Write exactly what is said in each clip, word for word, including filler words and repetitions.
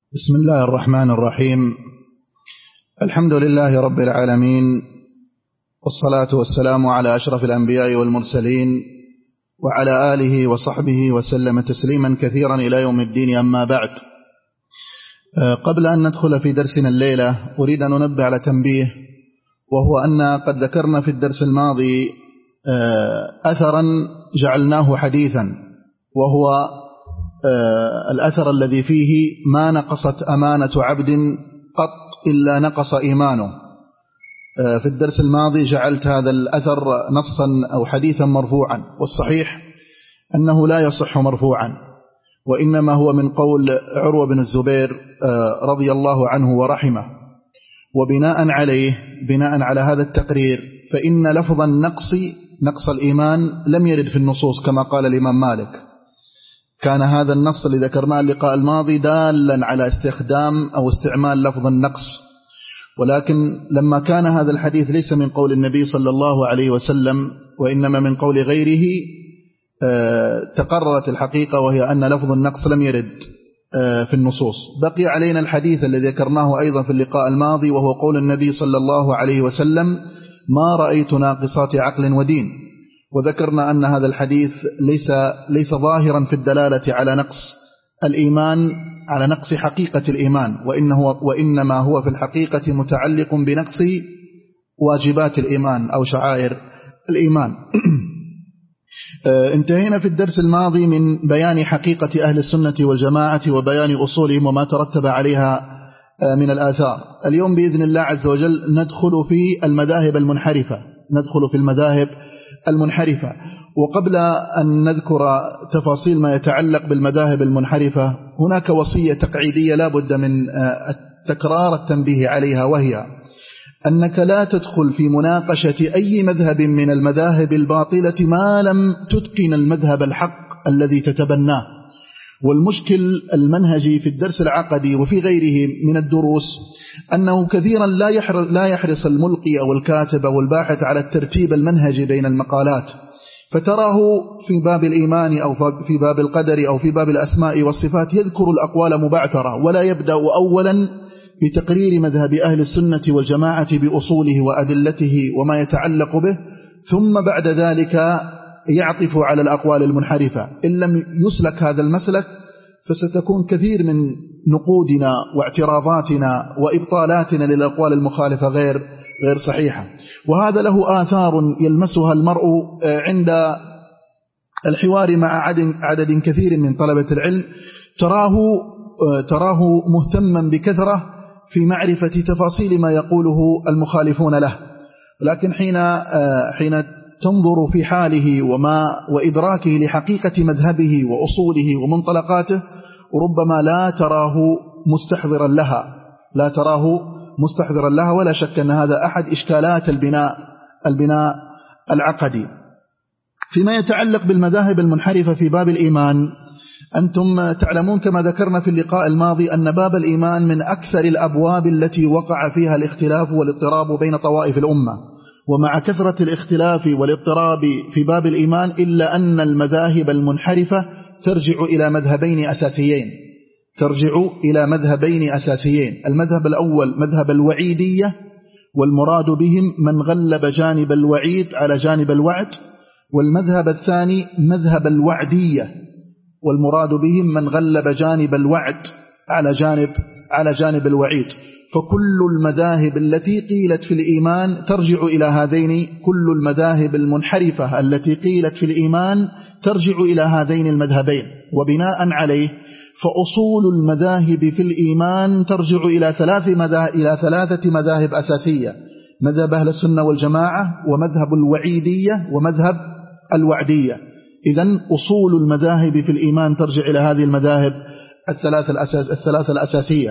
بسم الله الرحمن الرحيم. الحمد لله رب العالمين، والصلاة والسلام على أشرف الأنبياء والمرسلين وعلى آله وصحبه وسلم تسليما كثيرا إلى يوم الدين. أما بعد، قبل أن ندخل في درسنا الليلة أريد أن أنبه على تنبيه، وهو أن قد ذكرنا في الدرس الماضي أثرا جعلناه حديثا، وهو الأثر الذي فيه ما نقصت أمانة عبد قط إلا نقص إيمانه. في الدرس الماضي جعلت هذا الأثر نصا أو حديثا مرفوعا، والصحيح أنه لا يصح مرفوعا، وإنما هو من قول عروة بن الزبير رضي الله عنه ورحمه. وبناء عليه بناء على هذا التقرير فإن لفظ النقص نقص الإيمان لم يرد في النصوص كما قال الإمام مالك. كان هذا النص اللي ذكرناه اللقاء الماضي دالا على استخدام أو استعمال لفظ النقص، ولكن لما كان هذا الحديث ليس من قول النبي صلى الله عليه وسلم وإنما من قول غيره، تقررت الحقيقة، وهي أن لفظ النقص لم يرد في النصوص. بقي علينا الحديث الذي ذكرناه أيضا في اللقاء الماضي، وهو قول النبي صلى الله عليه وسلم: ما رأيت ناقصات عقل ودين. وذكرنا أن هذا الحديث ليس ليس ظاهرا في الدلالة على نقص الإيمان، على نقص حقيقة الإيمان، وإنه وإنما هو في الحقيقة متعلق بنقص واجبات الإيمان أو شعائر الإيمان. انتهينا في الدرس الماضي من بيان حقيقة أهل السنة والجماعة وبيان أصولهم وما ترتب عليها من الآثار. اليوم بإذن الله عز وجل ندخل في المذاهب المنحرفة ندخل في المذاهب المنحرفة. وقبل أن نذكر تفاصيل ما يتعلق بالمذاهب المنحرفة، هناك وصية تقعيدية لا بد من تكرار التنبيه عليها، وهي أنك لا تدخل في مناقشة أي مذهب من المذاهب الباطلة ما لم تتقن المذهب الحق الذي تتبناه. والمشكل المنهجي في الدرس العقدي وفي غيره من الدروس أنه كثيرا لا يحرص الملقي أو الكاتب أو الباحث على الترتيب المنهجي بين المقالات، فتراه في باب الإيمان أو في باب القدر أو في باب الأسماء والصفات يذكر الأقوال مبعثرة، ولا يبدأ أولا بتقرير مذهب أهل السنة والجماعة بأصوله وأدلته وما يتعلق به، ثم بعد ذلك يعطف على الأقوال المنحرفة. إن لم يسلك هذا المسلك فستكون كثير من نقودنا واعتراضاتنا وإبطالاتنا للأقوال المخالفة غير غير صحيحة. وهذا له آثار يلمسها المرء عند الحوار مع عدد كثير من طلبة العلم، تراه تراه مهتما بكثرة في معرفة تفاصيل ما يقوله المخالفون له، ولكن حين حين تنظر في حاله وما وإدراكه لحقيقة مذهبه وأصوله ومنطلقاته ربما لا تراه مستحضرا لها لا تراه مستحضرا لها ولا شك أن هذا أحد إشكالات البناء البناء العقدي. فيما يتعلق بالمذاهب المنحرفة في باب الإيمان، أنتم تعلمون كما ذكرنا في اللقاء الماضي أن باب الإيمان من أكثر الأبواب التي وقع فيها الاختلاف والاضطراب بين طوائف الأمة. ومع كثرة الاختلاف والاضطراب في باب الإيمان إلا أن المذاهب المنحرفة ترجع إلى مذهبين أساسيين ترجع إلى مذهبين أساسيين المذهب الأول مذهب الوعيدية، والمراد بهم من غلب جانب الوعيد على جانب الوعد، والمذهب الثاني مذهب الوعدية، والمراد بهم من غلب جانب الوعد على جانب على جانب الوعيد. فكل المذاهب التي قيلت في الإيمان ترجع إلى هذين كل المذاهب المنحرفة التي قيلت في الإيمان ترجع إلى هذين المذهبين. وبناء عليه فأصول المذاهب في الإيمان ترجع إلى ثلاث مذاهب إلى ثلاثة مذاهب أساسية: مذهب أهل السنة والجماعة، ومذهب الوعيدية، ومذهب الوعدية. إذن أصول المذاهب في الإيمان ترجع إلى هذه المذاهب الثلاث الأساس الثلاثة الأساسية.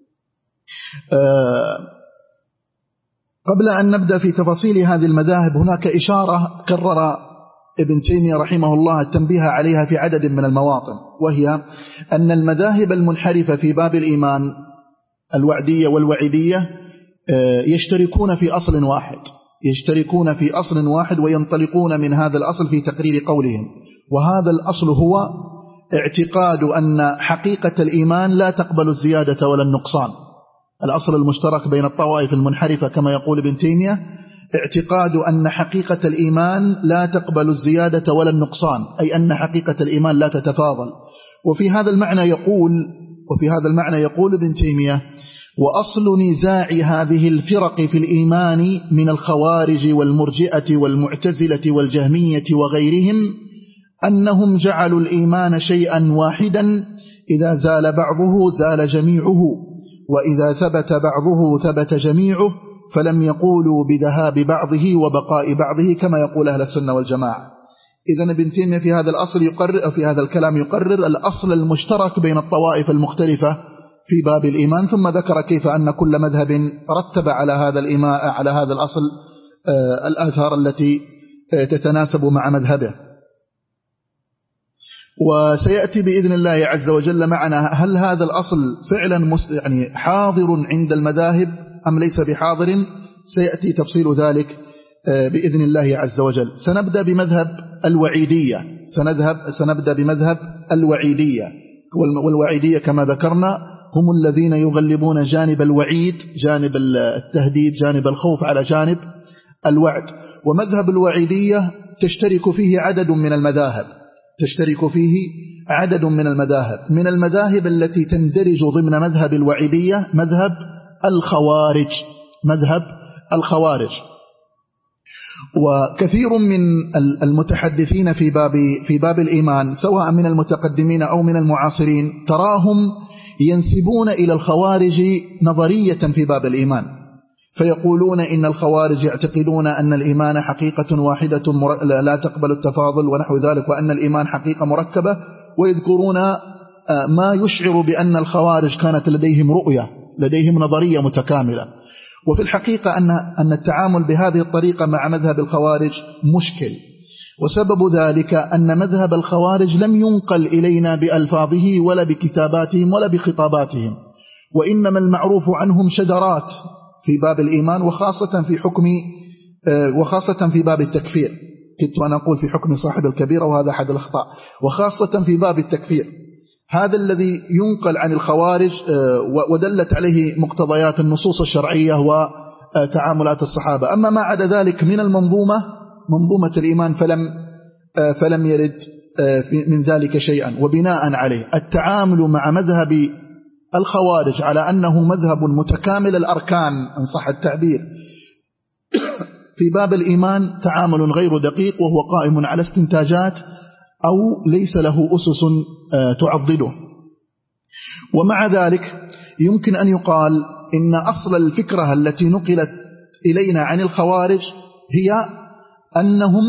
أه قبل أن نبدأ في تفاصيل هذه المذاهب، هناك إشارة كرر ابن تيمية رحمه الله التنبيه عليها في عدد من المواطن، وهي أن المذاهب المنحرفة في باب الإيمان الوعدية والوعيدية يشتركون في أصل واحد يشتركون في أصل واحد وينطلقون من هذا الأصل في تقرير قولهم، وهذا الأصل هو اعتقاد أن حقيقة الإيمان لا تقبل الزيادة ولا النقصان. الأصل المشترك بين الطوائف المنحرفة كما يقول ابن تيمية اعتقاد أن حقيقة الإيمان لا تقبل الزيادة ولا النقصان، أي أن حقيقة الإيمان لا تتفاضل. وفي هذا المعنى يقول وفي هذا المعنى يقول ابن تيمية: وأصل نزاع هذه الفرق في الإيمان من الخوارج والمرجئة والمعتزلة والجهمية وغيرهم أنهم جعلوا الإيمان شيئا واحدا، إذا زال بعضه زال جميعه، وإذا ثبت بعضه ثبت جميعه، فلم يقولوا بذهاب بعضه وبقاء بعضه كما يقول أهل السنة والجماعة. إذن ابن تيمية في هذا الأصل يقرر في هذا الكلام يقرر الأصل المشترك بين الطوائف المختلفة في باب الإيمان، ثم ذكر كيف أن كل مذهب رتب على هذا الإيمان على هذا الأصل آه الآثار التي آه تتناسب مع مذهبه. وسيأتي بإذن الله عز وجل معنا هل هذا الأصل فعلا يعني حاضر عند المذاهب أم ليس بحاضر، سيأتي تفصيل ذلك بإذن الله عز وجل. سنبدأ بمذهب الوعيدية سنذهب سنبدأ بمذهب الوعيدية والوعيدية كما ذكرنا هم الذين يغلبون جانب الوعيد، جانب التهديد، جانب الخوف على جانب الوعد. ومذهب الوعيدية تشترك فيه عدد من المذاهب تشترك فيه عدد من المذاهب من المذاهب التي تندرج ضمن مذهب الوعيدية مذهب الخوارج مذهب الخوارج. وكثير من المتحدثين في باب في باب الإيمان سواء من المتقدمين أو من المعاصرين تراهم ينسبون إلى الخوارج نظرية في باب الإيمان، فيقولون إن الخوارج يعتقدون أن الإيمان حقيقة واحدة لا تقبل التفاضل ونحو ذلك، وأن الإيمان حقيقة مركبة، ويذكرون ما يشعر بأن الخوارج كانت لديهم رؤية لديهم نظرية متكاملة. وفي الحقيقة أن أن التعامل بهذه الطريقة مع مذهب الخوارج مشكل، وسبب ذلك أن مذهب الخوارج لم ينقل إلينا بألفاظه ولا بكتاباتهم ولا بخطاباتهم، وإنما المعروف عنهم شذرات في باب الإيمان، وخاصة في حكم وخاصة في باب التكفير. كنت أنا أقول في حكم صاحب الكبيرة وهذا أحد الأخطاء، وخاصة في باب التكفير. هذا الذي ينقل عن الخوارج ودلت عليه مقتضيات النصوص الشرعية وتعاملات الصحابة. أما ما عدا ذلك من المنظومة منظومة الإيمان فلم فلم يرد من ذلك شيئا. وبناء عليه التعامل مع مذهب الخوارج على أنه مذهب متكامل الأركان إن صح التعبير في باب الإيمان تعامل غير دقيق، وهو قائم على استنتاجات أو ليس له أسس تعضده. ومع ذلك يمكن أن يقال إن أصل الفكرة التي نقلت إلينا عن الخوارج هي أنهم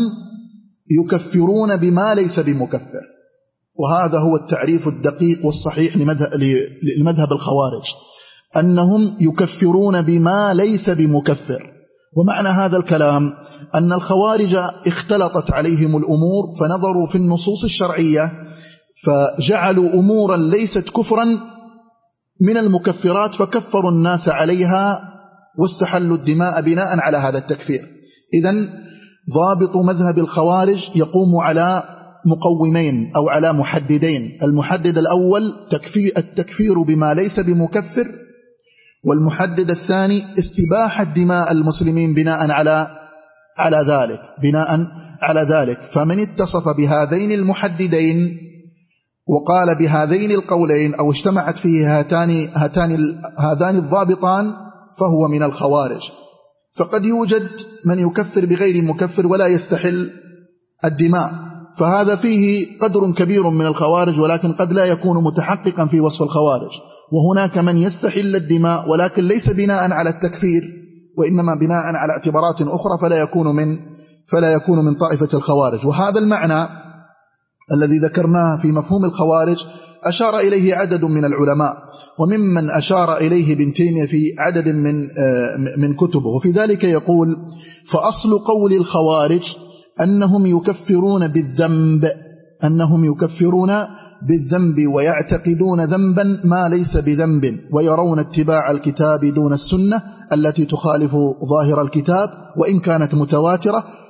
يكفرون بما ليس بمكفر، وهذا هو التعريف الدقيق والصحيح لمذهب الخوارج، أنهم يكفرون بما ليس بمكفر. ومعنى هذا الكلام أن الخوارج اختلطت عليهم الأمور فنظروا في النصوص الشرعية فجعلوا أمورا ليست كفرا من المكفرات فكفروا الناس عليها واستحلوا الدماء بناء على هذا التكفير. إذن ضابط مذهب الخوارج يقوم على مقومين أو على محددين. المحدد الأول التكفير بما ليس بمكفر، والمحدد الثاني استباحة دماء المسلمين بناء على على ذلك بناء على ذلك فمن اتصف بهذين المحددين وقال بهذين القولين أو اجتمعت فيه هاتان هاتان هذان الضابطان فهو من الخوارج. فقد يوجد من يكفر بغير مكفر ولا يستحل الدماء، فهذا فيه قدر كبير من الخوارج، ولكن قد لا يكون متحققا في وصف الخوارج. وهناك من يستحل الدماء ولكن ليس بناء على التكفير وإنما بناء على اعتبارات أخرى، فلا يكون من فلا يكون من طائفة الخوارج. وهذا المعنى الذي ذكرناه في مفهوم الخوارج أشار إليه عدد من العلماء، وممن أشار إليه ابن تيمية في عدد من من كتبه. وفي ذلك يقول: فأصل قول الخوارج أنهم يكفرون بالذنب أنهم يكفرون بالذنب ويعتقدون ذنبا ما ليس بذنب، ويرون اتباع الكتاب دون السنة التي تخالف ظاهر الكتاب وإن كانت متواترة،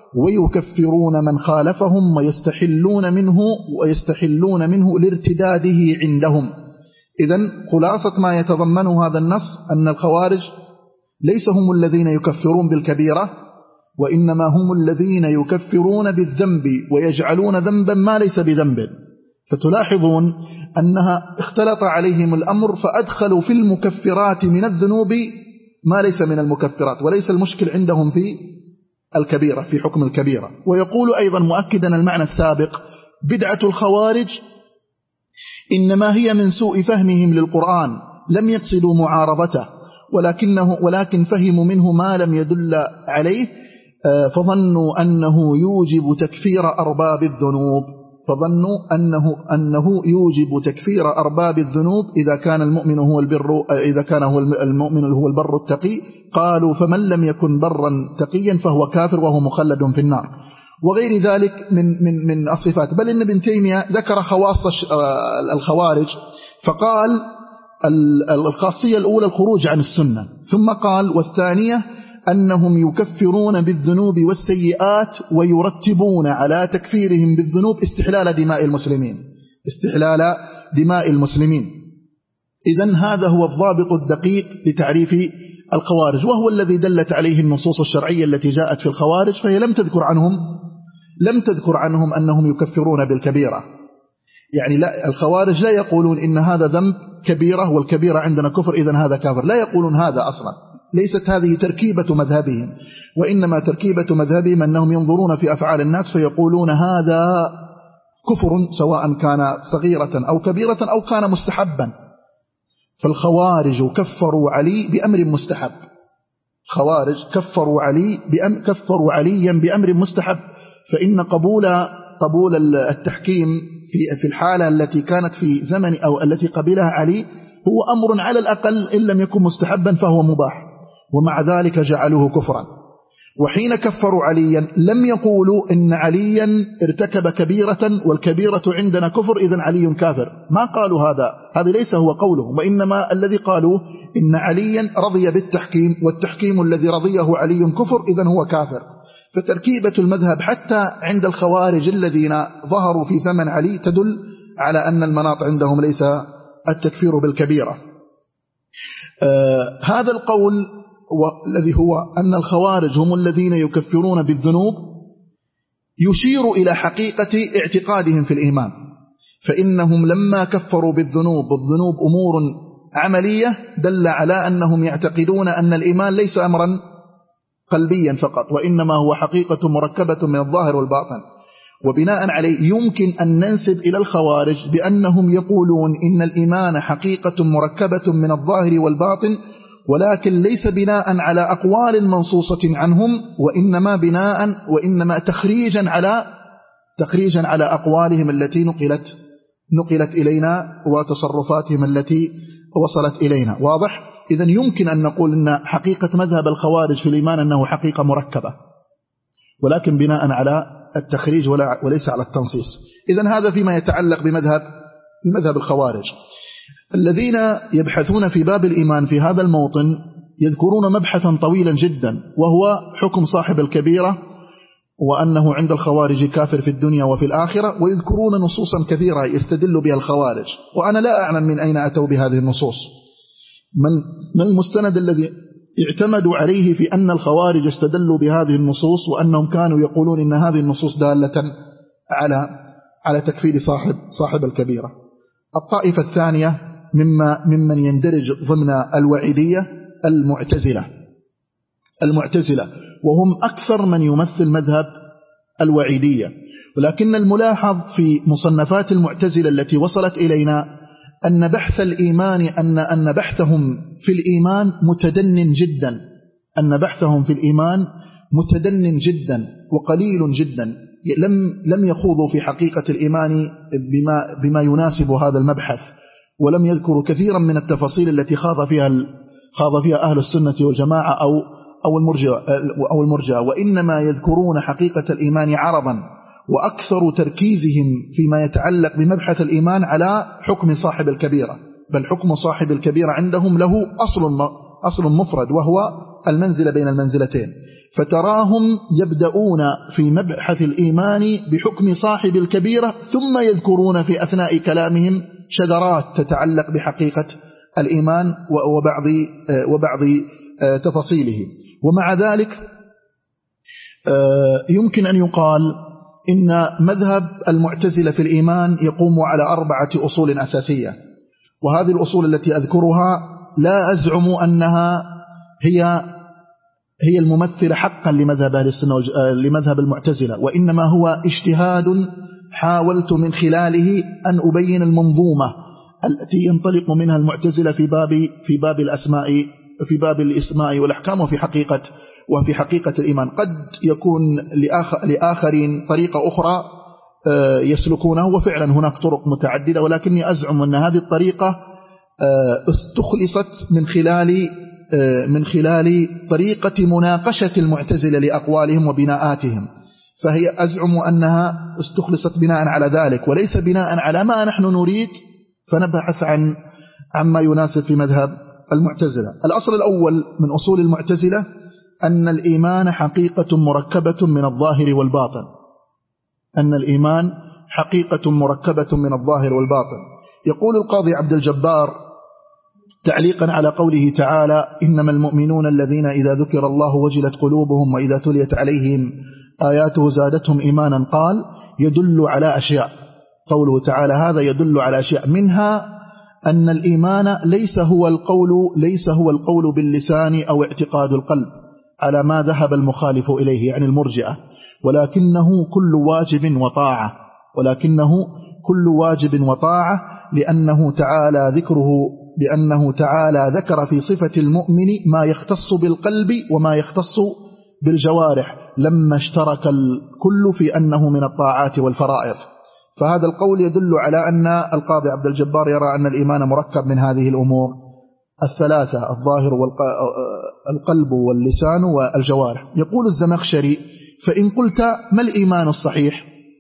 ويكفرون من خالفهم ويستحلون منه ويستحلون منه لارتداده عندهم. إذن خلاصة ما يتضمنه هذا النص أن الخوارج ليس هم الذين يكفرون بالكبيرة، وإنما هم الذين يكفرون بالذنب ويجعلون ذنبا ما ليس بذنب. فتلاحظون أنها اختلط عليهم الأمر فأدخلوا في المكفرات من الذنوب ما ليس من المكفرات، وليس المشكل عندهم في الكبيرة، في حكم الكبيرة. ويقول أيضا مؤكدا المعنى السابق: بدعة الخوارج إنما هي من سوء فهمهم للقرآن، لم يقصدوا معارضته، ولكنه ولكن فهموا منه ما لم يدل عليه، فظنوا أنه يوجب تكفير أرباب الذنوب فظنوا أنه أنه يوجب تكفير أرباب الذنوب إذا كان المؤمن هو البر إذا كان هو المؤمن هو البر التقي. قالوا: فمن لم يكن برا تقيا فهو كافر وهو مخلد في النار، وغير ذلك من من من الصفات. بل إن ابن تيمية ذكر خواص الخوارج فقال: الخاصية الأولى الخروج عن السنة، ثم قال: والثانية أنهم يكفرون بالذنوب والسيئات ويرتبون على تكفيرهم بالذنوب استحلال دماء المسلمين استحلال دماء المسلمين. إذن هذا هو الضابط الدقيق لتعريف الخوارج، وهو الذي دلت عليه النصوص الشرعية التي جاءت في الخوارج، فهي لم تذكر عنهم لم تذكر عنهم أنهم يكفرون بالكبيرة. يعني لا، الخوارج لا يقولون إن هذا ذنب كبيرة والكبيرة عندنا كفر إذن هذا كافر، لا يقولون هذا أصلا، ليست هذه تركيبة مذهبهم، وإنما تركيبة مذهبهم أنهم ينظرون في أفعال الناس فيقولون هذا كفر سواء كان صغيرة أو كبيرة أو كان مستحبا. فالخوارج كفروا علي بأمر مستحب، خوارج كفروا علي بأم كفروا عليا بأمر مستحب، فإن قبول قبول التحكيم في في الحالة التي كانت في زمن أو التي قبلها علي هو أمر على الأقل إن لم يكن مستحبا فهو مباح، ومع ذلك جعلوه كفرا. وحين كفروا عليا لم يقولوا إن عليا ارتكب كبيرة والكبيرة عندنا كفر إذن علي كافر، ما قالوا هذا، هذا ليس هو قولهم، وإنما الذي قالوا إن عليا رضي بالتحكيم والتحكيم الذي رضيه علي كفر إذن هو كافر. فتركيبة المذهب حتى عند الخوارج الذين ظهروا في زمن علي تدل على أن المناط عندهم ليس التكفير بالكبيرة. آه هذا القول والذي هو أن الخوارج هم الذين يكفرون بالذنوب يشير إلى حقيقة اعتقادهم في الإيمان، فإنهم لما كفروا بالذنوب والذنوب أمور عملية دل على أنهم يعتقدون أن الإيمان ليس أمرا قلبيا فقط، وإنما هو حقيقة مركبة من الظاهر والباطن. وبناء عليه يمكن أن ننسب إلى الخوارج بأنهم يقولون إن الإيمان حقيقة مركبة من الظاهر والباطن، ولكن ليس بناء على أقوال منصوصة عنهم، وإنما بناء وإنما تخريجا على تخريجا على أقوالهم التي نقلت نقلت إلينا وتصرفاتهم التي وصلت إلينا. واضح؟ إذن يمكن أن نقول أن حقيقة مذهب الخوارج في الإيمان أنه حقيقة مركبة، ولكن بناء على التخريج وليس على التنصيص. إذن هذا فيما يتعلق بمذهب بمذهب الخوارج. الذين يبحثون في باب الإيمان في هذا الموطن يذكرون مبحثا طويلا جدا، وهو حكم صاحب الكبيرة، وأنه عند الخوارج كافر في الدنيا وفي الآخرة، ويذكرون نصوصا كثيرة يستدل بها الخوارج، وأنا لا أعلم من أين أتوا بهذه النصوص، من المستند الذي اعتمدوا عليه في أن الخوارج استدلوا بهذه النصوص، وأنهم كانوا يقولون إن هذه النصوص دالة على على تكفير صاحب صاحب الكبيرة. الطائفة الثانية مما ممن يندرج ضمن الوعيدية المعتزلة المعتزلة وهم أكثر من يمثل مذهب الوعيدية. ولكن الملاحظ في مصنفات المعتزلة التي وصلت إلينا أن بحث الإيمان أن أن بحثهم في الإيمان متدن جدا أن بحثهم في الإيمان متدن جدا وقليل جدا، لم لم يخوضوا في حقيقة الإيمان بما بما يناسب هذا المبحث، ولم يذكروا كثيرا من التفاصيل التي خاض فيها خاض فيها أهل السنة والجماعة أو أو المرجئة أو المرجئة وإنما يذكرون حقيقة الإيمان عرضا، وأكثر تركيزهم فيما يتعلق بمبحث الإيمان على حكم صاحب الكبيرة، بل حكم صاحب الكبيرة عندهم له أصل أصل مفرد، وهو المنزلة بين المنزلتين. فتراهم يبدأون في مبحث الإيمان بحكم صاحب الكبيرة، ثم يذكرون في أثناء كلامهم شذرات تتعلق بحقيقة الإيمان وبعض وبعض تفاصيله. ومع ذلك يمكن أن يقال إن مذهب المعتزلة في الإيمان يقوم على أربعة أصول أساسية، وهذه الأصول التي أذكرها لا أزعم أنها هي هي الممثلة حقا لمذهب أهل السنة لمذهب المعتزلة، وإنما هو اجتهاد حاولت من خلاله أن أبين المنظومة التي ينطلق منها المعتزلة في باب في باب الأسماء في باب الأسماء والأحكام وفي حقيقة وفي حقيقة الإيمان. قد يكون لآخرين طريقة أخرى يسلكونه، وفعلا هناك طرق متعددة، ولكني أزعم أن هذه الطريقة استخلصت من خلال من خلال طريقة مناقشة المعتزلة لأقوالهم وبناءاتهم، فهي أزعم أنها استخلصت بناء على ذلك وليس بناء على ما نحن نريد، فنبحث عن عما يناسب في مذهب المعتزلة. الأصل الأول من أصول المعتزلة أن الإيمان حقيقة مركبة من الظاهر والباطن، أن الإيمان حقيقة مركبة من الظاهر والباطن. يقول القاضي عبد الجبار تعليقا على قوله تعالى: إنما المؤمنون الذين إذا ذكر الله وجلت قلوبهم وإذا تليت عليهم آياته زادتهم إيمانا، قال: يدل على أشياء. قوله تعالى هذا يدل على أشياء، منها أن الإيمان ليس هو القول ليس هو القول باللسان أو اعتقاد القلب على ما ذهب المخالف إليه يعني المرجئة، ولكنه كل واجب وطاعة ولكنه كل واجب وطاعة لأنه تعالى ذكره لأنه تعالى ذكر في صفة المؤمن ما يختص بالقلب وما يختص بالجوارح، لما اشترك الكل في أنه من الطاعات والفرائض. فهذا القول يدل على أن القاضي عبد الجبار يرى أن الإيمان مركب من هذه الأمور الثلاثة: الظاهر والقلب واللسان والجوارح. يقول الزمخشري: فإن قلت ما الإيمان الصحيح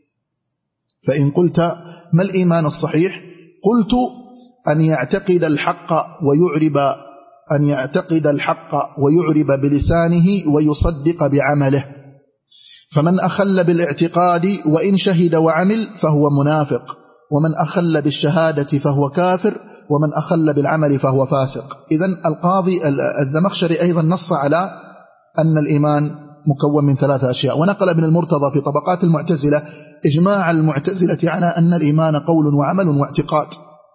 فإن قلت ما الإيمان الصحيح قلت أن يعتقد الحق ويعرب أن يعتقد الحق ويعرب بلسانه ويصدق بعمله، فمن أخل بالاعتقاد وإن شهد وعمل فهو منافق، ومن أخل بالشهادة فهو كافر، ومن أخل بالعمل فهو فاسق. إذن القاضي الزمخشري أيضا نص على أن الإيمان مكون من ثلاثة أشياء، ونقل ابن المرتضى في طبقات المعتزلة إجماع المعتزلة على أن الإيمان قول وعمل واعتقاد.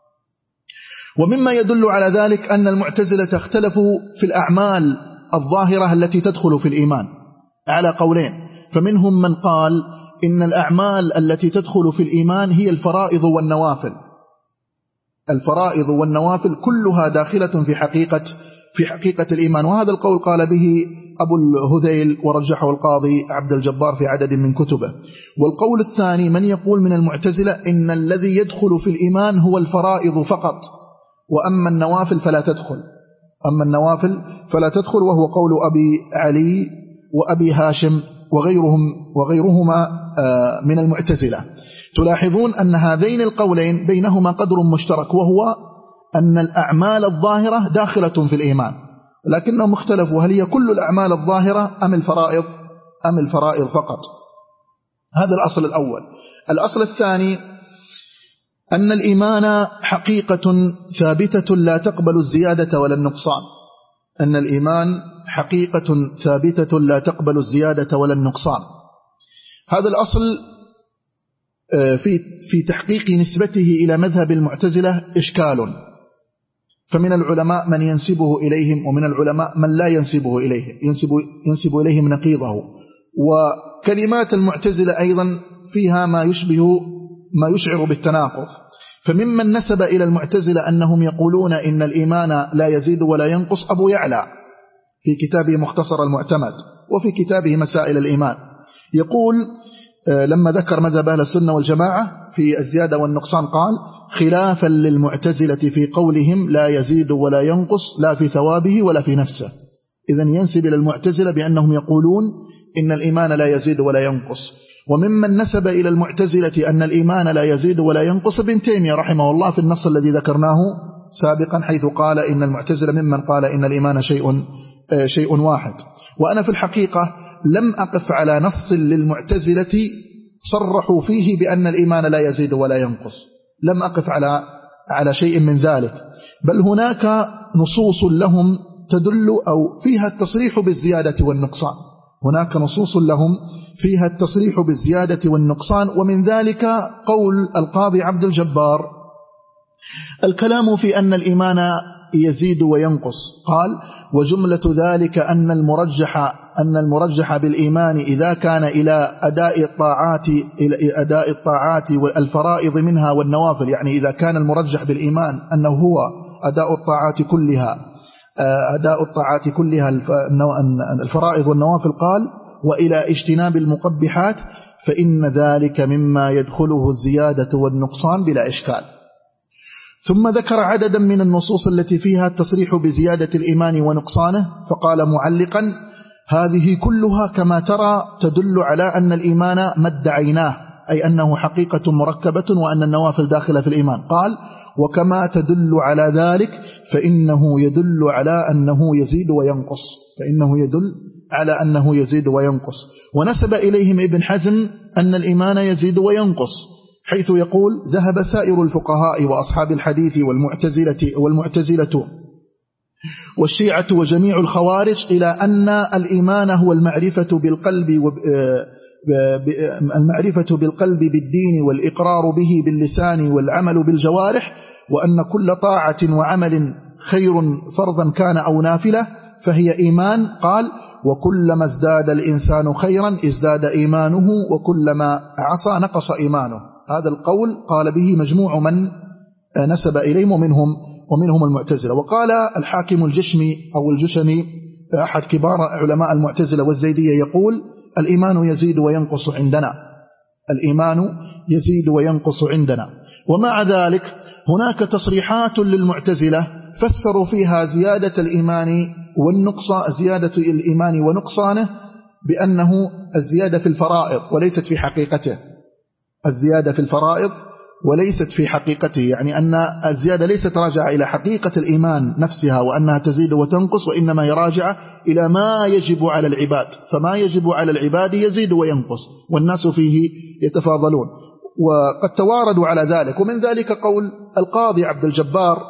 ومما يدل على ذلك أن المعتزلة اختلفوا في الأعمال الظاهرة التي تدخل في الإيمان على قولين، فمنهم من قال إن الأعمال التي تدخل في الإيمان هي الفرائض والنوافل الفرائض والنوافل كلها داخلة في حقيقة في حقيقة الإيمان، وهذا القول قال به أبو الهذيل ورجحه القاضي عبد الجبار في عدد من كتبه. والقول الثاني من يقول من المعتزلة إن الذي يدخل في الإيمان هو الفرائض فقط، وأما النوافل فلا تدخل أما النوافل فلا تدخل وهو قول أبي علي وأبي هاشم وغيرهم وغيرهما من المعتزلة. تلاحظون أن هذين القولين بينهما قدر مشترك، وهو أن الأعمال الظاهرة داخلة في الإيمان، لكنهم اختلفوا هل هي كل الأعمال الظاهرة أم الفرائض أم الفرائض فقط. هذا الأصل الأول. الأصل الثاني أن الإيمان حقيقة ثابتة لا تقبل الزيادة ولا النقصان أن الإيمان حقيقة ثابتة لا تقبل الزيادة ولا النقصان. هذا الأصل في في تحقيق نسبته إلى مذهب المعتزلة إشكال، فمن العلماء من ينسبه إليهم ومن العلماء من لا ينسبه إليه ينسب, ينسب إليهم نقيضه. وكلمات المعتزلة أيضا فيها ما يشبه ما يشعر بالتناقض، فممن نسب إلى المعتزلة أنهم يقولون إن الإيمان لا يزيد ولا ينقص أبو يعلى في كتابه مختصر المعتمد، وفي كتابه مسائل الإيمان يقول لما ذكر مذهب أهل السنة والجماعة في الزيادة والنقصان قال: خلافا للمعتزلة في قولهم لا يزيد ولا ينقص لا في ثوابه ولا في نفسه. إذن ينسب إلى المعتزلة بأنهم يقولون إن الإيمان لا يزيد ولا ينقص. وممن نسب إلى المعتزلة أن الإيمان لا يزيد ولا ينقص ابن تيمية رحمه الله في النص الذي ذكرناه سابقا، حيث قال إن المعتزلة ممن قال إن الإيمان شيء شيء واحد. وأنا في الحقيقة لم أقف على نص للمعتزلة صرحوا فيه بأن الإيمان لا يزيد ولا ينقص، لم أقف على على شيء من ذلك، بل هناك نصوص لهم تدل أو فيها التصريح بالزيادة والنقصان، هناك نصوص لهم فيها التصريح بالزيادة والنقصان. ومن ذلك قول القاضي عبد الجبار: الكلام في أن الإيمان يزيد وينقص، قال: وجملة ذلك أن المرجح أن المرجح بالإيمان إذا كان إلى أداء الطاعات إلى أداء الطاعات والفرائض منها والنوافل، يعني إذا كان المرجح بالإيمان أنه هو أداء الطاعات كلها أداء الطاعات كلها الفرائض والنوافل، قال: وإلى اجتناب المقبحات، فإن ذلك مما يدخله الزيادة والنقصان بلا إشكال. ثم ذكر عددا من النصوص التي فيها التصريح بزيادة الإيمان ونقصانه، فقال معلقا: هذه كلها كما ترى تدل على أن الإيمان ما ادعيناه، أي أنه حقيقة مركبة وأن النوافل داخلة في الإيمان. قال: وكما تدل على ذلك فإنه يدل على أنه يزيد وينقص فإنه يدل على أنه يزيد وينقص. ونسب إليهم ابن حزم أن الإيمان يزيد وينقص، حيث يقول: ذهب سائر الفقهاء وأصحاب الحديث والمعتزلة والمعتزلة والشيعة وجميع الخوارج إلى أن الإيمان هو المعرفة بالقلب المعرفة بالقلب بالدين والإقرار به باللسان والعمل بالجوارح، وأن كل طاعة وعمل خير فرضا كان أو نافلة فهي إيمان. قال: وكلما ازداد الإنسان خيرا ازداد إيمانه، وكلما عصى نقص إيمانه. هذا القول قال به مجموع من نسب إليهم ومنهم ومنهم المعتزلة. وقال الحاكم الجشمي أو الجشمي أحد كبار علماء المعتزلة والزيدية يقول: الإيمان يزيد وينقص عندنا الإيمان يزيد وينقص عندنا. ومع ذلك هناك تصريحات للمعتزلة فسروا فيها زيادة الإيمان والنقصان زيادة الإيمان ونقصانه بأنه الزيادة في الفرائض وليست في حقيقته الزيادة في الفرائض وليست في حقيقته يعني أن الزيادة ليست راجعة إلى حقيقة الإيمان نفسها وأنها تزيد وتنقص، وإنما هي راجعة إلى ما يجب على العباد، فما يجب على العباد يزيد وينقص والناس فيه يتفاضلون. وقد تواردوا على ذلك. ومن ذلك قول القاضي عبد الجبار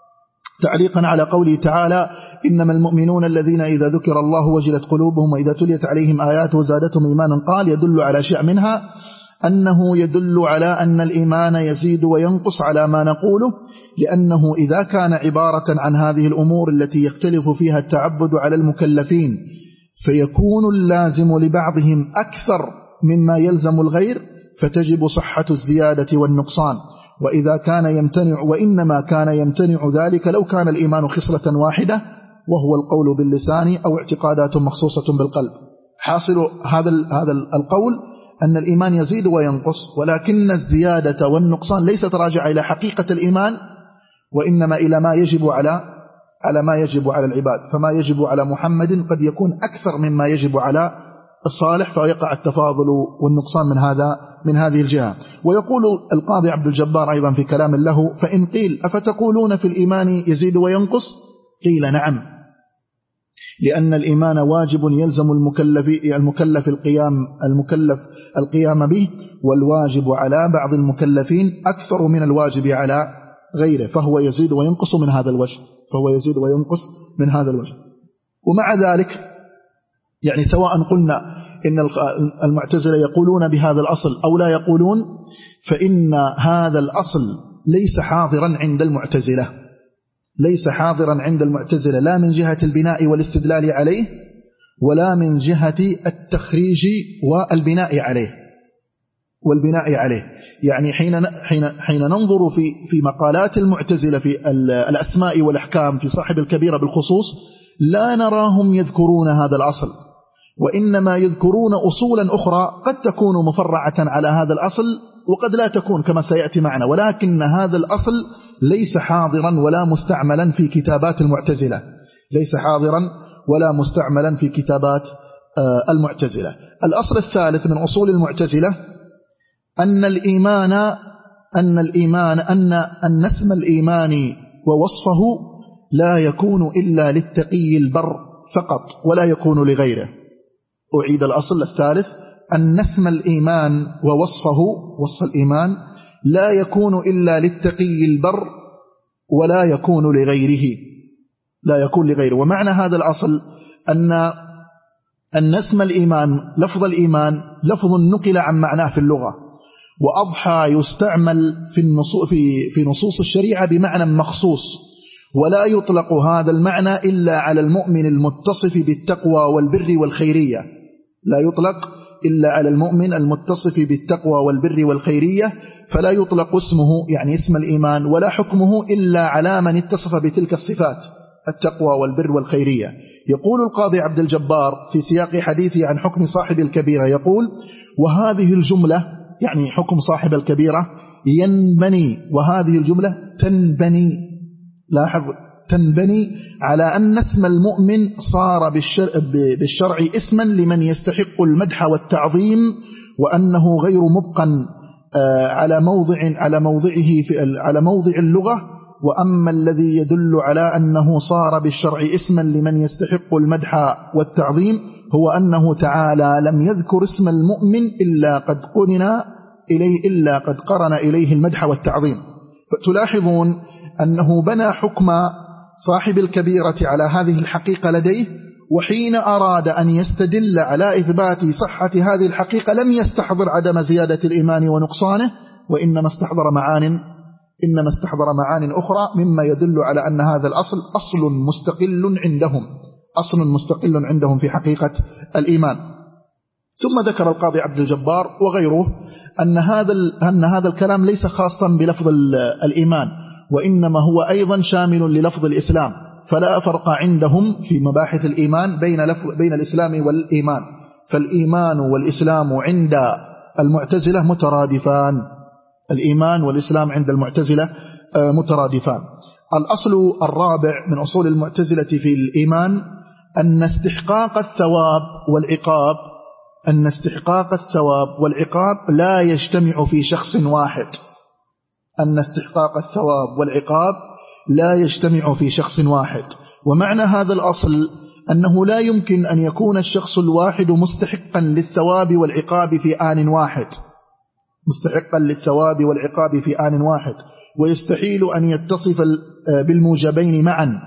تعليقا على قوله تعالى: إنما المؤمنون الذين إذا ذكر الله وجلت قلوبهم وإذا تليت عليهم آياته زادتهم إيمانا. قال: يدل على شيء منها أنه يدل على أن الإيمان يزيد وينقص على ما نقوله، لأنه إذا كان عبارة عن هذه الأمور التي يختلف فيها التعبد على المكلفين فيكون اللازم لبعضهم أكثر مما يلزم الغير، فتجب صحة الزيادة والنقصان. وإذا كان يمتنع وإنما كان يمتنع ذلك لو كان الإيمان خصلة واحدة وهو القول باللسان أو اعتقادات مخصوصة بالقلب. حاصل هذا هذا القول أن الإيمان يزيد وينقص، ولكن الزيادة والنقصان ليست راجعة إلى حقيقة الإيمان وإنما إلى ما يجب على على ما يجب على العباد. فما يجب على محمد قد يكون أكثر مما يجب على الصالح، فيقع التفاضل والنقصان من هذا من هذه الجهة. ويقول القاضي عبد الجبار أيضا في كلام له: فإن قيل أفتقولون في الإيمان يزيد وينقص؟ قيل: نعم، لأن الإيمان واجب يلزم المكلف المكلف القيام المكلف القيام به، والواجب على بعض المكلفين أكثر من الواجب على غيره، فهو يزيد وينقص من هذا الوجه فهو يزيد وينقص من هذا الوجه. ومع ذلك يعني سواء قلنا إن المعتزلة يقولون بهذا الأصل أو لا يقولون، فإن هذا الأصل ليس حاضرا عند المعتزلة ليس حاضرا عند المعتزلة لا من جهة البناء والاستدلال عليه ولا من جهة التخريج والبناء عليه والبناء عليه يعني حين حين حين ننظر في في مقالات المعتزلة في الأسماء والأحكام في صاحب الكبيرة بالخصوص، لا نراهم يذكرون هذا الأصل، وإنما يذكرون أصولا أخرى قد تكون مفرعة على هذا الأصل وقد لا تكون كما سيأتي معنا، ولكن هذا الأصل ليس حاضرا ولا مستعملا في كتابات المعتزلة ليس حاضرا ولا مستعملا في كتابات المعتزلة. الأصل الثالث من أصول المعتزلة أن الإيمان أن الإيمان أن أن اسم الإيمان ووصفه لا يكون إلا للتقي البر فقط ولا يكون لغيره. أعيد الأصل الثالث أن اسم الإيمان ووصفه وصف الإيمان لا يكون إلا للتقي البر ولا يكون لغيره، لا يكون لغيره. ومعنى هذا الأصل أن أن اسم الإيمان لفظ الإيمان لفظ نقل عن معناه في اللغة، وأضحى يستعمل في النصوص في في نصوص الشريعة بمعنى مخصوص، ولا يطلق هذا المعنى إلا على المؤمن المتصف بالتقوى والبر والخيرية، لا يطلق إلا على المؤمن المتصف بالتقوى والبر والخيرية، فلا يطلق اسمه يعني اسم الإيمان ولا حكمه إلا على من اتصف بتلك الصفات التقوى والبر والخيرية. يقول القاضي عبد الجبار في سياق حديثه عن حكم صاحب الكبيرة، يقول: وهذه الجملة يعني حكم صاحب الكبيرة ينبني، وهذه الجملة تنبني، لاحظ تنبني على أن اسم المؤمن صار بالشرع اسما لمن يستحق المدح والتعظيم، وأنه غير مبقى على موضع على موضعه في على موضع اللغة. وأما الذي يدل على أنه صار بالشرع اسما لمن يستحق المدح والتعظيم هو أنه تعالى لم يذكر اسم المؤمن إلا قد قرن إليه إلا قد قرن إليه المدح والتعظيم. فتلاحظون أنه بنى حكم صاحب الكبيرة على هذه الحقيقة لديه، وحين أراد أن يستدل على إثبات صحة هذه الحقيقة لم يستحضر عدم زيادة الإيمان ونقصانه، وإنما استحضر معان إنما استحضر معان أخرى مما يدل على أن هذا الأصل أصل مستقل عندهم أصل مستقل عندهم في حقيقة الإيمان. ثم ذكر القاضي عبد الجبار وغيره أن هذا أن هذا الكلام ليس خاصا بلفظ الإيمان، وإنما هو أيضا شامل للفظ الإسلام، فلا فرق عندهم في مباحث الإيمان بين لفظ بين الإسلام والإيمان، فالإيمان والإسلام عند المعتزلة مترادفان، الإيمان والإسلام عند المعتزلة مترادفان. الأصل الرابع من أصول المعتزلة في الإيمان أن استحقاق الثواب والعقاب أن استحقاق الثواب والعقاب لا يجتمع في شخص واحد أن استحقاق الثواب والعقاب لا يجتمع في شخص واحد. ومعنى هذا الأصل أنه لا يمكن أن يكون الشخص الواحد مستحقا للثواب والعقاب في آن واحد مستحقا للثواب والعقاب في آن واحد ويستحيل أن يتصف بالموجبين معا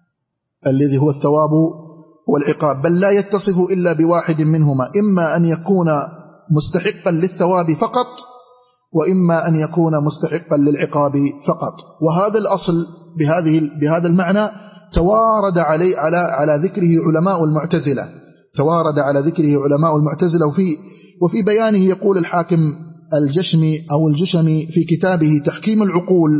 الذي هو الثواب والعقاب، بل لا يتصف إلا بواحد منهما، إما أن يكون مستحقا للثواب فقط وإما أن يكون مستحقا للعقاب فقط. وهذا الأصل بهذه بهذا المعنى توارد عليه على على ذكره علماء المعتزلة توارد على ذكره علماء المعتزلة وفي وفي بيانه يقول الحاكم الجشمي أو الجشمي في كتابه تحكيم العقول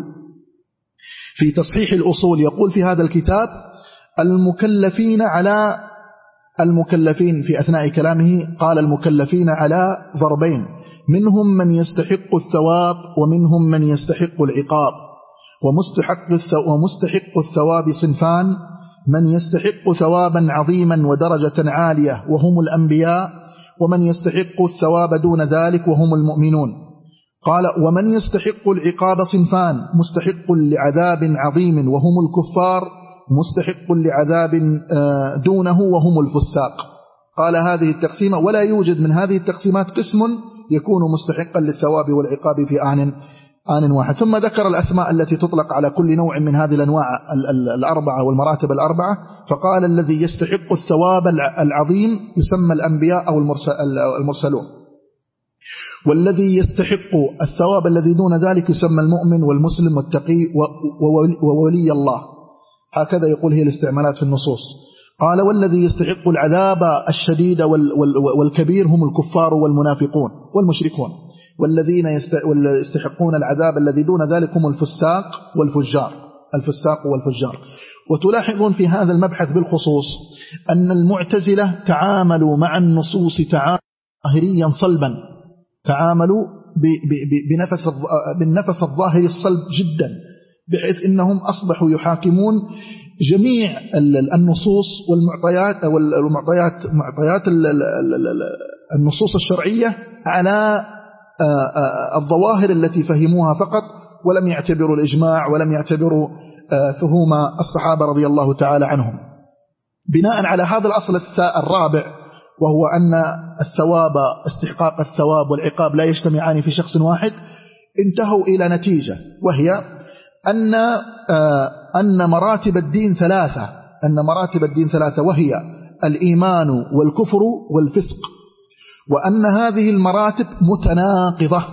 في تصحيح الأصول، يقول في هذا الكتاب: المكلفين على المكلفين في أثناء كلامه قال المكلفين على ضربين، منهم من يستحق الثواب ومنهم من يستحق العقاب، ومستحق ومستحق الثواب صنفان: من يستحق ثوابا عظيما ودرجة عالية وهم الأنبياء، ومن يستحق الثواب دون ذلك وهم المؤمنون. قال: ومن يستحق العقاب صنفان: مستحق لعذاب عظيم وهم الكفار، مستحق لعذاب دونه وهم الفساق. قال هذه التقسيمة، ولا يوجد من هذه التقسيمات قسم يكون مستحقا للثواب والعقاب في آن آن واحد. ثم ذكر الأسماء التي تطلق على كل نوع من هذه الأنواع الأربعة والمراتب الأربعة، فقال: الذي يستحق الثواب العظيم يسمى الأنبياء أو المرسلون، والذي يستحق الثواب الذي دون ذلك يسمى المؤمن والمسلم والتقي وولي الله. هكذا يقول هي الاستعمالات في النصوص. قال: والذي يستحق العذاب الشديد والكبير هم الكفار والمنافقون والمشركون، والذين يستحقون العذاب الذي دون ذلك هم الفساق والفجار الفساق والفجار. وتلاحظون في هذا المبحث بالخصوص أن المعتزلة تعاملوا مع النصوص ظاهريا صلبا، تعاملوا بنفس بالنفس الظاهري الصلب جدا، بحيث إنهم أصبحوا يحاكمون جميع النصوص والمعطيات أو المعطيات معطيات النصوص الشرعية على الظواهر التي فهموها فقط، ولم يعتبروا الإجماع ولم يعتبروا فهوم الصحابة رضي الله تعالى عنهم. بناء على هذا الأصل الرابع، وهو أن الثواب استحقاق الثواب والعقاب لا يجتمعان في شخص واحد، انتهوا إلى نتيجة، وهي أن أن مراتب الدين ثلاثة أن مراتب الدين ثلاثة وهي الإيمان والكفر والفسق، وأن هذه المراتب متناقضة.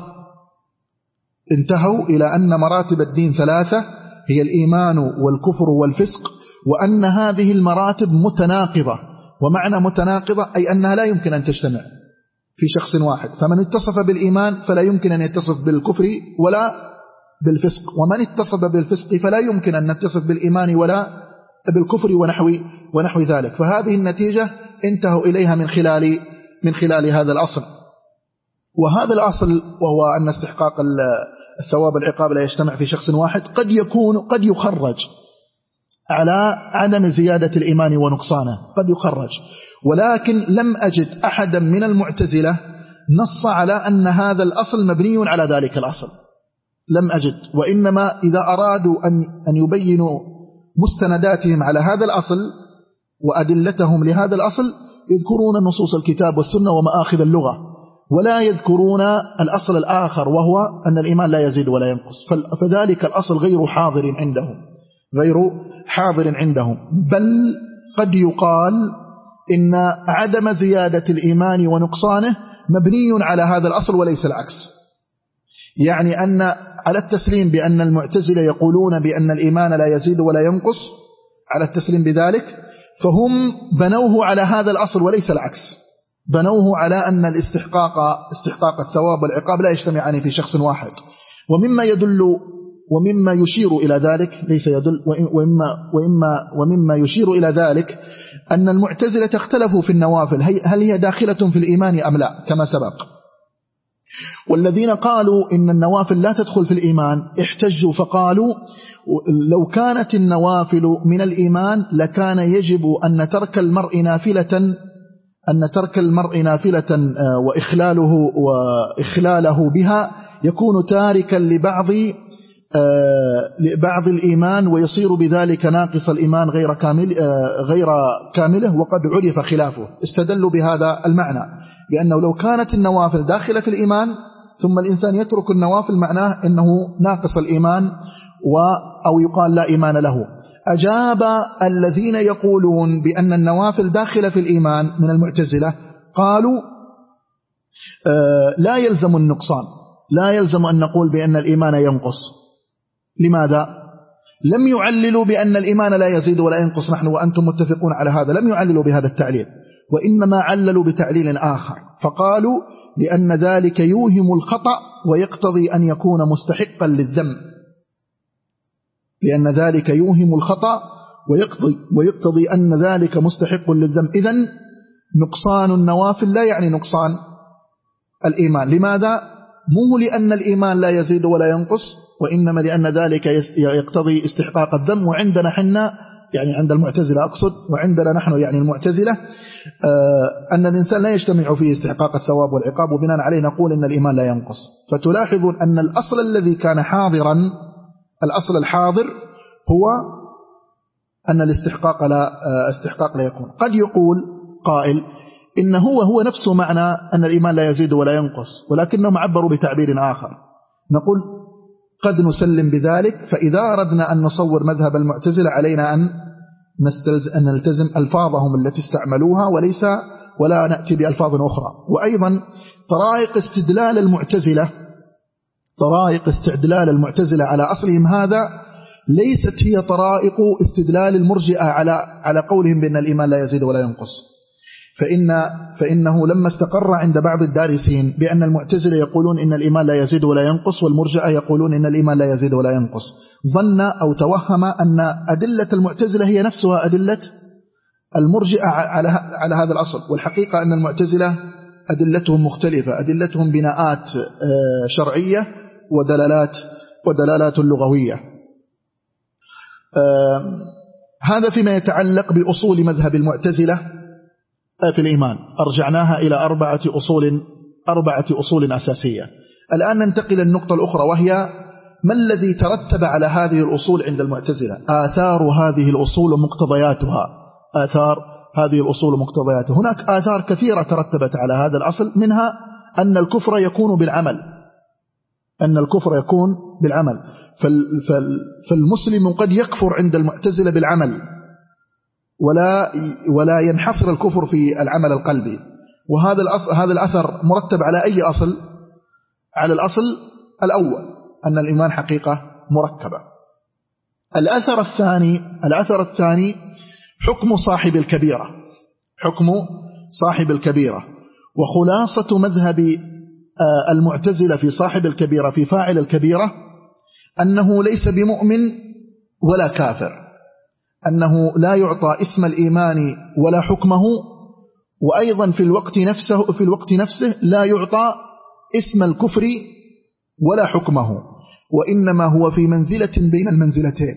انتهوا إلى أن مراتب الدين ثلاثة هي الإيمان والكفر والفسق، وأن هذه المراتب متناقضة. ومعنى متناقضة أي أنها لا يمكن أن تجتمع في شخص واحد، فمن اتصف بالإيمان فلا يمكن أن يتصف بالكفر ولا بالفسق، ومن اتصف بالفسق فلا يمكن أن يتصف بالإيمان ولا بالكفر ونحو ونحو ذلك. فهذه النتيجة انتهوا إليها من خلال من خلال هذا الأصل. وهذا الأصل وهو أن استحقاق الثواب والعقاب لا يجتمع في شخص واحد قد يكون قد يخرج على عدم زيادة الإيمان ونقصانه، قد يخرج، ولكن لم أجد أحدا من المعتزلة نص على أن هذا الأصل مبني على ذلك الأصل، لم أجد. وإنما إذا أرادوا أن أن يبينوا مستنداتهم على هذا الأصل وأدلتهم لهذا الأصل يذكرون نصوص الكتاب والسنة ومآخذ اللغة، ولا يذكرون الأصل الآخر وهو أن الإيمان لا يزيد ولا ينقص، فذلك الأصل غير حاضر عندهم غير حاضر عندهم بل قد يقال إن عدم زيادة الإيمان ونقصانه مبني على هذا الأصل وليس العكس. يعني أن على التسليم بأن المعتزلة يقولون بأن الإيمان لا يزيد ولا ينقص، على التسليم بذلك فهم بنوه على هذا الأصل وليس العكس، بنوه على أن الاستحقاق استحقاق الثواب والعقاب لا يجتمعان في شخص واحد. ومما يدل ومما يشير إلى ذلك ليس يدل وإما وإما ومما يشير إلى ذلك أن المعتزلة اختلفوا في النوافل هل هي داخلة في الإيمان أم لا كما سبق، والذين قالوا إن النوافل لا تدخل في الإيمان احتجوا فقالوا لو كانت النوافل من الإيمان لكان يجب أن ترك المرء نافلة أن ترك المرء نافلة وإخلاله وإخلاله بها يكون تاركا لبعض لبعض الإيمان ويصير بذلك ناقص الإيمان غير كامل غير كامله، وقد عرف خلافه. استدلوا بهذا المعنى بأنه لو كانت النوافل داخلة في الإيمان ثم الإنسان يترك النوافل معناه أنه ناقص الإيمان و أو يقال لا إيمان له. أجاب الذين يقولون بأن النوافل داخلة في الإيمان من المعتزلة قالوا لا يلزم النقصان، لا يلزم أن نقول بأن الإيمان ينقص. لماذا؟ لم يعللوا بأن الإيمان لا يزيد ولا ينقص نحن وأنتم متفقون على هذا، لم يعللوا بهذا التعليل، وإنما عللوا بتعليل آخر فقالوا لأن ذلك يوهم الخطأ ويقتضي أن يكون مستحقا للذنب، لأن ذلك يوهم الخطأ ويقتضي, ويقتضي أن ذلك مستحق للذنب. إذن نقصان النوافل لا يعني نقصان الإيمان. لماذا؟ مو لأن الإيمان لا يزيد ولا ينقص، وإنما لأن ذلك يقتضي استحقاق الذنب. وعندنا حنا يعني عند المعتزلة أقصد، وعندنا نحن يعني المعتزلة أن الإنسان لا يجتمع فيه استحقاق الثواب والعقاب، وبناء عليه نقول إن الإيمان لا ينقص. فتلاحظون أن الأصل الذي كان حاضرا الأصل الحاضر هو أن الاستحقاق لا استحقاق لا يكون. قد يقول قائل إن هو هو نفسه معنى أن الإيمان لا يزيد ولا ينقص، ولكنهم عبروا بتعبير آخر. نقول قد نسلم بذلك، فإذا أردنا أن نصور مذهب المعتزلة علينا أن أن نلتزم ألفاظهم التي استعملوها وليس ولا نأتي بألفاظ أخرى. وأيضا طرائق استدلال المعتزلة طرائق استدلال المعتزلة على أصلهم هذا ليست هي طرائق استدلال المرجئة على على قولهم بأن الإيمان لا يزيد ولا ينقص. فإن فإنه لما استقر عند بعض الدارسين بأن المعتزلة يقولون إن الإيمان لا يزيد ولا ينقص والمرجئة يقولون إن الإيمان لا يزيد ولا ينقص، ظن أو توهم أن أدلة المعتزلة هي نفسها أدلة المرجئة على على هذا الأصل. والحقيقة أن المعتزلة أدلتهم مختلفة، أدلتهم بناءات شرعية ودلالات ودلالات لغوية. هذا فيما يتعلق بأصول مذهب المعتزلة في الإيمان. أرجعناها إلى أربعة أصول أربعة أصول أساسية. الآن ننتقل النقطة الأخرى، وهي ما الذي ترتب على هذه الأصول عند المعتزلة، آثار هذه الأصول ومقتضياتها. آثار هذه الأصول ومقتضياتها. هناك آثار كثيرة ترتبت على هذا الأصل، منها أن الكفر يكون بالعمل، أن الكفر يكون بالعمل. فالمسلم قد يكفر عند المعتزلة بالعمل، ولا ولا ينحصر الكفر في العمل القلبي. وهذا الأصل هذا الأثر مرتب على أي أصل؟ على الأصل الأول، أن الإيمان حقيقة مركبة. الأثر الثاني الأثر الثاني حكم صاحب الكبيرة، حكم صاحب الكبيرة. وخلاصة مذهب المعتزلة في صاحب الكبيرة، في فاعل الكبيرة، أنه ليس بمؤمن ولا كافر، أنه لا يعطى اسم الإيمان ولا حكمه، وأيضا في الوقت نفسه في الوقت نفسه لا يعطى اسم الكفر ولا حكمه، وإنما هو في منزلة بين المنزلتين.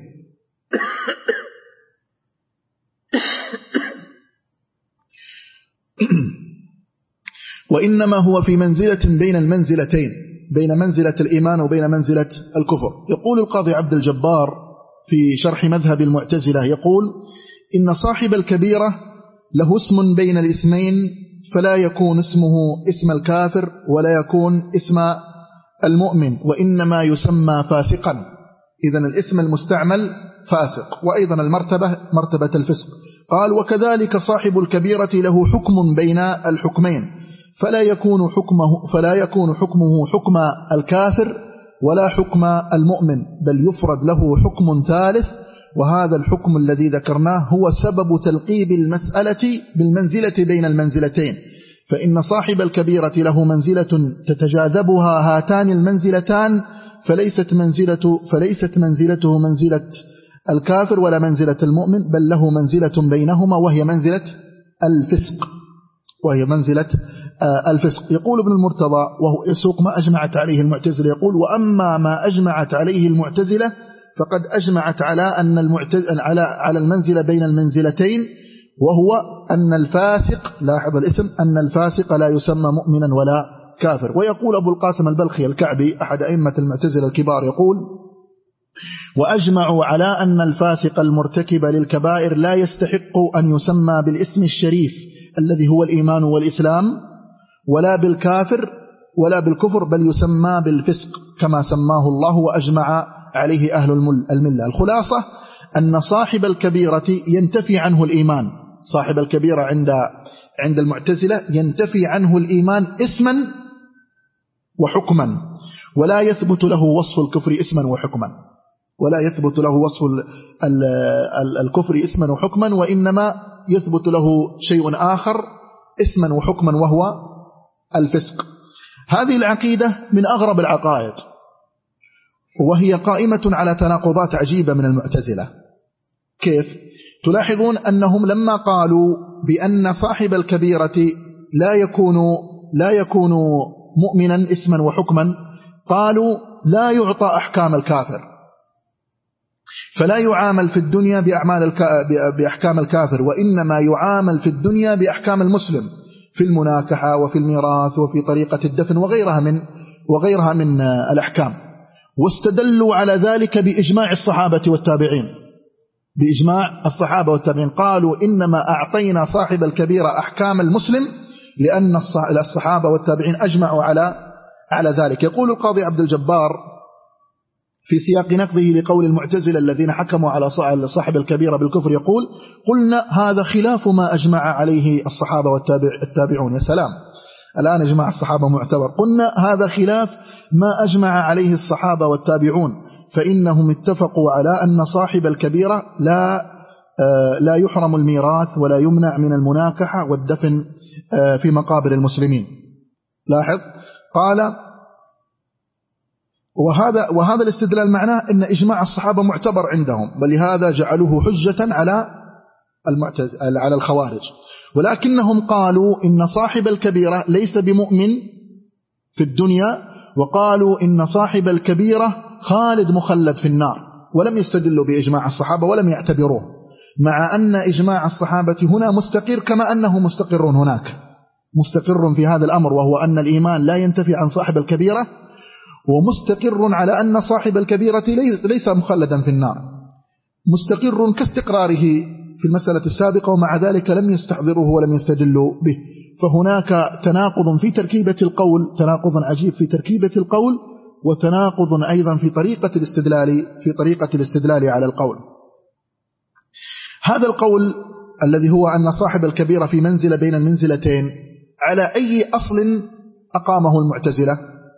وإنما هو في منزلة بين المنزلتين، بين منزلة الإيمان وبين منزلة الكفر. يقول القاضي عبد الجبار في شرح مذهب المعتزلة، يقول: إن صاحب الكبيرة له اسم بين الاسمين، فلا يكون اسمه اسم الكافر ولا يكون اسم المؤمن، وإنما يسمى فاسقا. إذن الاسم المستعمل فاسق، وأيضا المرتبة مرتبة الفسق. قال: وكذلك صاحب الكبيرة له حكم بين الحكمين، فلا يكون حكمه فلا يكون حكمه حكم الكافر ولا حكم المؤمن، بل يفرد له حكم ثالث، وهذا الحكم الذي ذكرناه هو سبب تلقيب المسألة بالمنزلة بين المنزلتين. فإن صاحب الكبيرة له منزلة تتجاذبها هاتان المنزلتان، فليست منزلة فليست منزلته منزلة الكافر ولا منزلة المؤمن، بل له منزلة بينهما، وهي منزلة الفسق وهي منزلة الفسق. يقول ابن المرتضى وهو يسوق ما أجمعت عليه المعتزلة، يقول: وأما ما أجمعت عليه المعتزلة فقد أجمعت على أن المعتزلة على على المنزلة بين المنزلتين، وهو أن الفاسق، لاحظ الاسم، أن الفاسق لا يسمى مؤمنا ولا كافر. ويقول أبو القاسم البلخي الكعبي أحد أئمة المعتزلة الكبار، يقول: وأجمعوا على أن الفاسق المرتكب للكبائر لا يستحق أن يسمى بالاسم الشريف الذي هو الإيمان والإسلام، ولا بالكافر ولا بالكفر، بل يسمى بالفسق كما سماه الله وأجمع عليه أهل الملة. الخلاصة أن صاحب الكبيرة ينتفي عنه الإيمان، صاحب الكبيرة عند عند المعتزلة ينتفي عنه الإيمان اسما وحكما، ولا يثبت له وصف الكفر اسما وحكما، ولا يثبت له وصف الكفر اسما وحكما، وإنما يثبت له شيء آخر اسما وحكما، وهو الفسق. هذه العقيدة من أغرب العقائد، وهي قائمة على تناقضات عجيبة من المعتزلة. كيف؟ تلاحظون أنهم لما قالوا بأن صاحب الكبيرة لا يكون لا يكون مؤمنا اسما وحكما، قالوا لا يعطى أحكام الكافر، فلا يعامل في الدنيا بأعمال الك... بأحكام الكافر، وإنما يعامل في الدنيا بأحكام المسلم في المناكحة وفي الميراث وفي طريقة الدفن وغيرها من وغيرها من الأحكام. واستدلوا على ذلك بإجماع الصحابة والتابعين، بإجماع الصحابة والتابعين قالوا إنما أعطينا صاحب الكبيرة أحكام المسلم لأن الصحابة والتابعين أجمعوا على على ذلك. يقول القاضي عبد الجبار في سياق نقضه لقول المعتزلة الذين حكموا على صاحب الكبيرة بالكفر، يقول: قلنا هذا خلاف ما أجمع عليه الصحابة والتابعون. يا سلام، الآن إجماع الصحابة معتبر. قلنا هذا خلاف ما أجمع عليه الصحابة والتابعون، فإنهم اتفقوا على أن صاحب الكبيرة لا لا يحرم الميراث ولا يمنع من المناكحة والدفن في مقابر المسلمين. لاحظ، قال: وهذا وهذا الاستدلال معناه أن إجماع الصحابة معتبر عندهم، ولهذا جعلوه حجة على المعتزلة على الخوارج. ولكنهم قالوا إن صاحب الكبيرة ليس بمؤمن في الدنيا، وقالوا إن صاحب الكبيرة خالد مخلد في النار، ولم يستدلوا بإجماع الصحابة ولم يعتبروه، مع أن إجماع الصحابة هنا مستقر كما أنه مستقر هناك، مستقر في هذا الأمر، وهو أن الإيمان لا ينتفي عن صاحب الكبيرة، ومستقر على أن صاحب الكبيرة ليس مخلدا في النار، مستقر كاستقراره في المسألة السابقة، ومع ذلك لم يستحضروه ولم يستدلوا به. فهناك تناقض في تركيبة القول، تناقض عجيب في تركيبة القول، وتناقض أيضا في طريقة الاستدلال في طريقة الاستدلال على القول. هذا القول الذي هو أن صاحب الكبيرة في منزلة بين المنزلتين، على أي أصل أقامه المعتزلة؟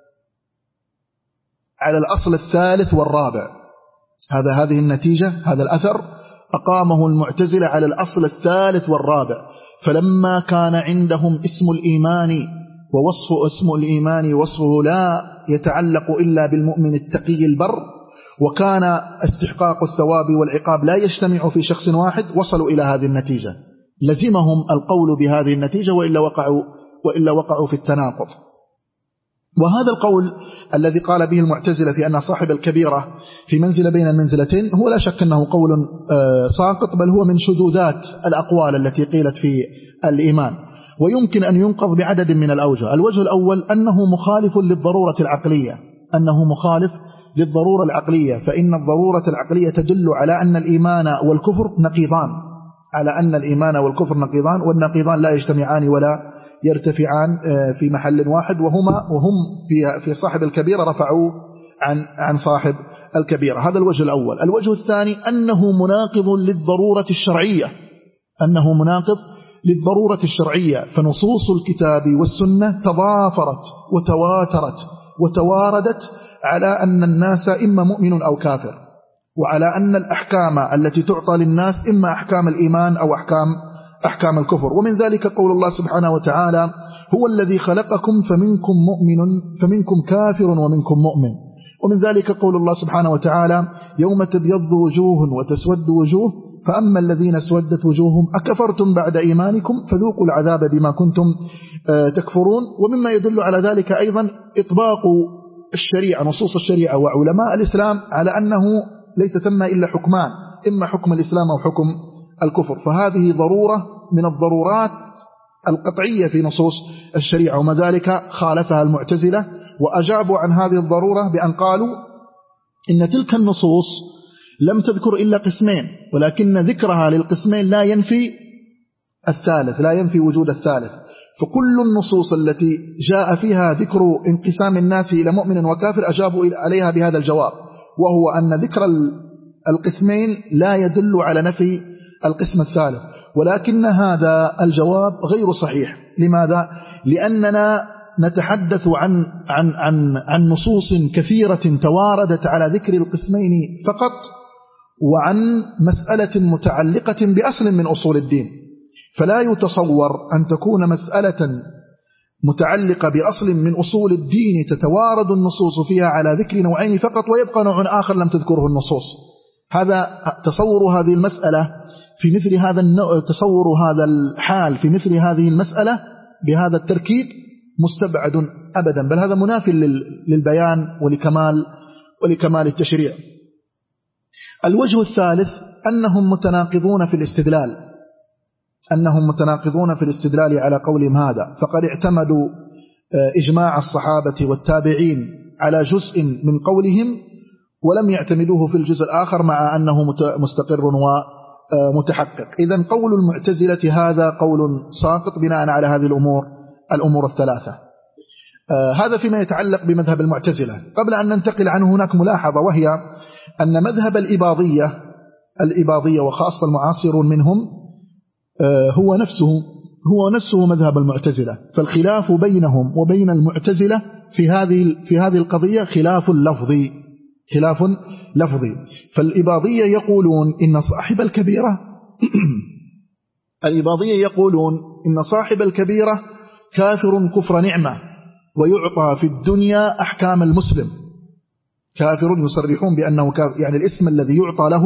على الأصل الثالث والرابع. هذا هذه النتيجة، هذا الأثر أقامه المعتزلة على الأصل الثالث والرابع. فلما كان عندهم اسم الإيمان ووصف اسم الإيمان وصفه لا يتعلق إلا بالمؤمن التقي البر، وكان استحقاق الثواب والعقاب لا يجتمع في شخص واحد، وصلوا إلى هذه النتيجة. لزمهم القول بهذه النتيجة، وإلا وقعوا وإلا وقعوا في التناقض. وهذا القول الذي قال به المعتزلة في أن صاحب الكبيرة في منزلة بين المنزلتين هو لا شك أنه قول ساقط، بل هو من شذوذات الأقوال التي قيلت في الإيمان، ويمكن أن ينقض بعدد من الأوجه. الوجه الأول أنه مخالف للضرورة العقلية، أنه مخالف للضرورة العقلية، فإن الضرورة العقلية تدل على أن الإيمان والكفر نقيضان، على أن الإيمان والكفر نقيضان، والنقيضان لا يجتمعان ولا يرتفعان في محل واحد، وهما وهم في في صاحب الكبيرة رفعوا عن عن صاحب الكبيرة. هذا الوجه الأول. الوجه الثاني أنه مناقض للضرورة الشرعية، أنه مناقض للضرورة الشرعية، فنصوص الكتاب والسنة تضافرت وتواترت وتواردت على أن الناس إما مؤمن أو كافر، وعلى أن الأحكام التي تعطى للناس إما أحكام الإيمان أو أحكام أحكام الكفر. ومن ذلك قول الله سبحانه وتعالى: هو الذي خلقكم فمنكم مؤمن فمنكم كافر ومنكم مؤمن. ومن ذلك قول الله سبحانه وتعالى: يوم تبيض وجوه وتسود وجوه فأما الذين اسودت وجوههم أكفرتم بعد إيمانكم فذوقوا العذاب بما كنتم تكفرون. ومما يدل على ذلك أيضا إطباق الشريعة، نصوص الشريعة وعلماء الإسلام، على أنه ليس ثم إلا حكمان، إما حكم الإسلام أو حكم الكفر. فهذه ضرورة من الضرورات القطعية في نصوص الشريعة، وما ذلك خالفها المعتزلة وأجابوا عن هذه الضرورة بأن قالوا إن تلك النصوص لم تذكر إلا قسمين، ولكن ذكرها للقسمين لا ينفي الثالث، لا ينفي وجود الثالث. فكل النصوص التي جاء فيها ذكر انقسام الناس إلى مؤمن وكافر أجابوا عليها بهذا الجواب، وهو أن ذكر القسمين لا يدل على نفي القسم الثالث. ولكن هذا الجواب غير صحيح. لماذا؟ لأننا نتحدث عن عن عن عن نصوص كثيرة تواردت على ذكر القسمين فقط، وعن مسألة متعلقة بأصل من أصول الدين. فلا يتصور أن تكون مسألة متعلقة بأصل من أصول الدين تتوارد النصوص فيها على ذكر نوعين فقط، ويبقى نوع آخر لم تذكره النصوص. هذا تصور هذه المسألة في مثل هذا النوع، تصور هذا الحال في مثل هذه المسألة بهذا التركيب مستبعد أبدا، بل هذا منافي للبيان ولكمال ولكمال التشريع. الوجه الثالث أنهم متناقضون في الاستدلال، أنهم متناقضون في الاستدلال على قولهم هذا، فقد اعتمدوا إجماع الصحابة والتابعين على جزء من قولهم ولم يعتمدوه في الجزء الآخر، مع أنه مستقر ومتحقق. إذن قول المعتزلة هذا قول ساقط بناء على هذه الأمور الأمور الثلاثة. هذا فيما يتعلق بمذهب المعتزلة. قبل أن ننتقل عنه هناك ملاحظة، وهي أن مذهب الإباضية الإباضية وخاصة المعاصرون منهم هو نفسه هو نفسه مذهب المعتزلة. فالخلاف بينهم وبين المعتزلة في هذه في هذه القضية خلاف لفظي خلاف لفظي. فالإباضية يقولون إن صاحب الكبيرة الإباضية يقولون إن صاحب الكبيرة كافر كفر نعمة، ويعطى في الدنيا أحكام المسلم. كافر يصرحون بأنه كافر، يعني الاسم الذي يعطى له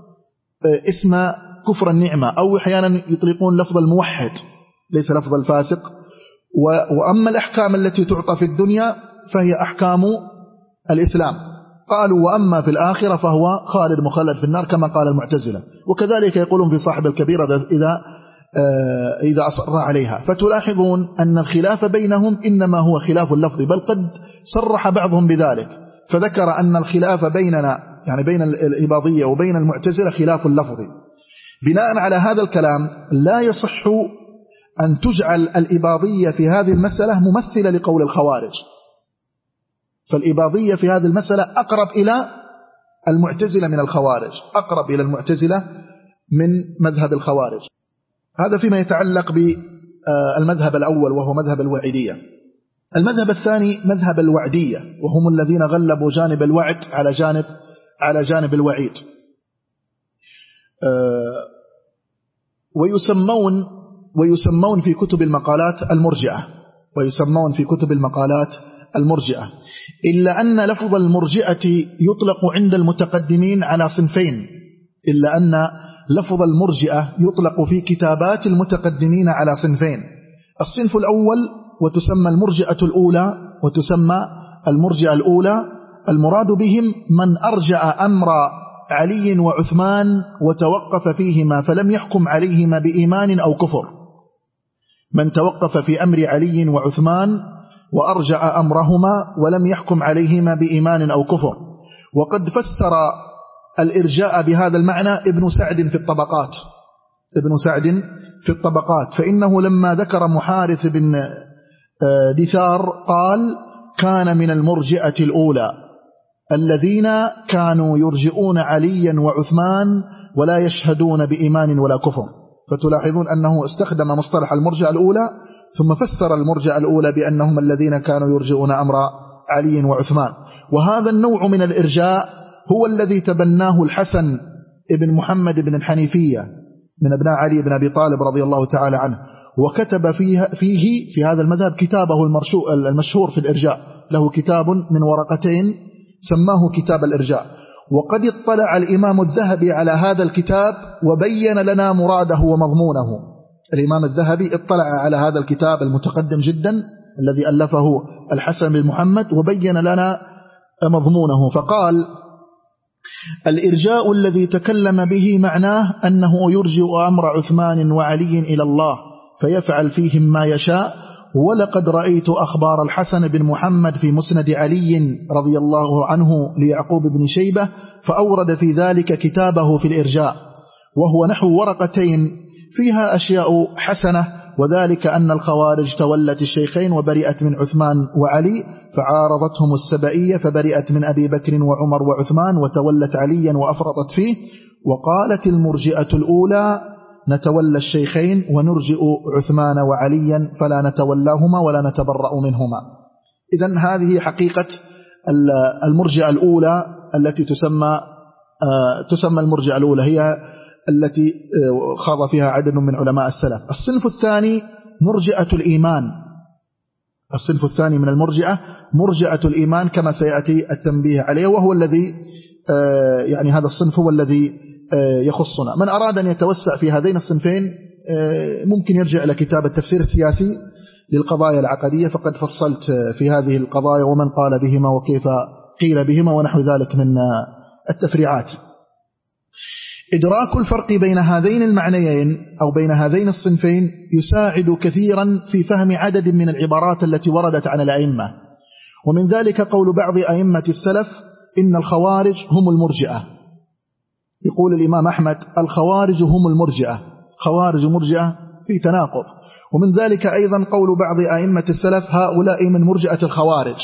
اسم كفر النعمة، أو أحيانا يطلقون لفظ الموحد ليس لفظ الفاسق. وأما الأحكام التي تعطى في الدنيا فهي أحكام الإسلام. قالوا وأما في الآخرة فهو خالد مخلد في النار كما قال المعتزلة. وكذلك يقولون في صاحب الكبيرة إذا إذا أصر عليها. فتلاحظون أن الخلاف بينهم إنما هو خلاف اللفظ، بل قد صرح بعضهم بذلك فذكر أن الخلاف بيننا، يعني بين الإباضية وبين المعتزلة، خلاف اللفظ، بناء على هذا الكلام لا يصح أن تجعل الإباضية في هذه المسألة ممثلة لقول الخوارج، فالإباضية في هذه المسألة أقرب إلى المعتزلة من الخوارج، أقرب إلى المعتزلة من مذهب الخوارج. هذا فيما يتعلق بالمذهب الأول وهو مذهب الوعيدية. المذهب الثاني مذهب الوعدية، وهم الذين غلبوا جانب الوعد على جانب على جانب الوعيد، ويسمون ويسمون في كتب المقالات المرجئة، ويسمون في كتب المقالات المرجئة، إلا أن لفظ المرجئة يطلق عند المتقدمين على صنفين، إلا أن لفظ المرجئة يطلق في كتابات المتقدمين على صنفين. الصنف الأول وتسمى المرجئة الأولى، وتسمى المرجئة الأولى المراد بهم من أرجع أمر علي وعثمان وتوقف فيهما فلم يحكم عليهما بإيمان أو كفر، من توقف في أمر علي وعثمان وأرجع أمرهما ولم يحكم عليهما بإيمان أو كفر. وقد فسر الإرجاء بهذا المعنى ابن سعد في الطبقات، ابن سعد في الطبقات، فإنه لما ذكر محارث بن دثار قال: كان من المرجئة الأولى الذين كانوا يرجئون عليا وعثمان ولا يشهدون بإيمان ولا كفر. فتلاحظون أنه استخدم مصطلح المرجئة الأولى ثم فسر المرجئة الأولى بأنهم الذين كانوا يرجئون أمر علي وعثمان. وهذا النوع من الإرجاء هو الذي تبناه الحسن ابن محمد بن الحنيفية من أبناء علي بن أبي طالب رضي الله تعالى عنه، وكتب فيه, فيه في هذا المذهب كتابه المشهور في الإرجاء، له كتاب من ورقتين سماه كتاب الإرجاء. وقد اطلع الإمام الذهبي على هذا الكتاب وبين لنا مراده ومضمونه. الإمام الذهبي اطلع على هذا الكتاب المتقدم جدا الذي ألفه الحسن بن محمد وبين لنا مضمونه، فقال: الإرجاء الذي تكلم به معناه أنه يرجئ أمر عثمان وعلي إلى الله فيفعل فيهم ما يشاء. ولقد رأيت أخبار الحسن بن محمد في مسند علي رضي الله عنه ليعقوب بن شيبة فأورد في ذلك كتابه في الإرجاء، وهو نحو ورقتين فيها أشياء حسنة، وذلك أن الخوارج تولت الشيخين وبرئت من عثمان وعلي، فعارضتهم السبائية فبرئت من أبي بكر وعمر وعثمان وتولت عليا وأفرطت فيه. وقالت المرجئة الأولى: نتولى الشيخين ونرجئ عثمان وعليا فلا نتولاهما ولا نتبرأ منهما. إذن هذه حقيقة المرجئة الأولى التي تسمى تسمى المرجئة الأولى، هي التي خاض فيها عدد من علماء السلف. الصنف الثاني مرجئة الإيمان، الصنف الثاني من المرجئة مرجئة الإيمان كما سيأتي التنبيه عليه، وهو الذي يعني هذا الصنف هو الذي يخصنا. من أراد أن يتوسع في هذين الصنفين ممكن يرجع إلى كتاب التفسير السياسي للقضايا العقدية، فقد فصلت في هذه القضايا ومن قال بهما وكيف قيل بهما ونحو ذلك من التفريعات. إدراك الفرق بين هذين المعنيين أو بين هذين الصنفين يساعد كثيرا في فهم عدد من العبارات التي وردت عن الأئمة، ومن ذلك قول بعض أئمة السلف: إن الخوارج هم المرجئة. يقول الإمام أحمد: الخوارج هم المرجئة، خوارج مرجئة في تناقض. ومن ذلك أيضا قول بعض أئمة السلف: هؤلاء من مرجئة الخوارج،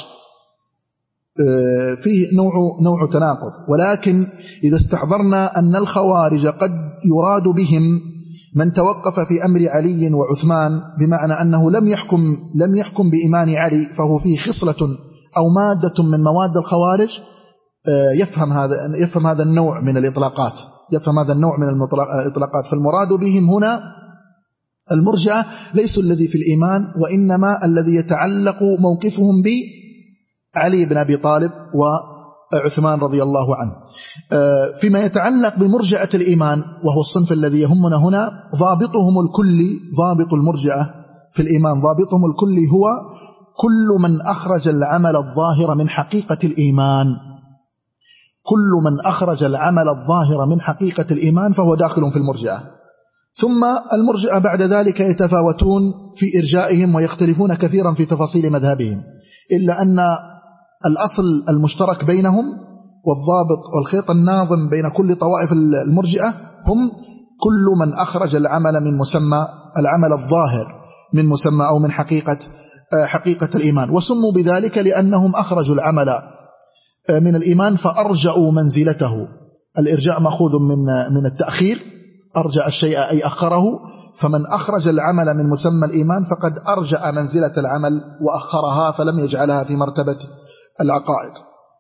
فيه نوع, نوع تناقض. ولكن إذا استحضرنا أن الخوارج قد يراد بهم من توقف في أمر علي وعثمان، بمعنى أنه لم يحكم, لم يحكم بإيمان علي، فهو فيه خصلة أو مادة من مواد الخوارج، يفهم هذا يفهم هذا النوع من الإطلاقات يفهم هذا النوع من الإطلاقات. فالمراد بهم هنا المرجئة ليسوا الذي في الإيمان، وإنما الذي يتعلق موقفهم بعلي بن أبي طالب وعثمان رضي الله عنه. فيما يتعلق بمرجئة الإيمان وهو الصنف الذي يهمنا هنا، ضابطهم الكلي ضابط المرجئة في الإيمان ضابطهم الكلي هو كل من أخرج العمل الظاهر من حقيقة الإيمان، كل من أخرج العمل الظاهر من حقيقة الإيمان فهو داخل في المرجئة. ثم المرجئة بعد ذلك يتفاوتون في إرجائهم ويختلفون كثيرا في تفاصيل مذهبهم، إلا أن الأصل المشترك بينهم والضابط والخيط الناظم بين كل طوائف المرجئة هم كل من أخرج العمل من مسمى العمل الظاهر من مسمى أو من حقيقة حقيقة الإيمان. وسموا بذلك لأنهم أخرجوا العمل من الإيمان فأرجأوا منزلته. الإرجاء مأخوذ من من التأخير، أرجأ الشيء أي أخره، فمن أخرج العمل من مسمى الإيمان فقد أرجأ منزلة العمل وأخرها فلم يجعلها في مرتبة العقائد.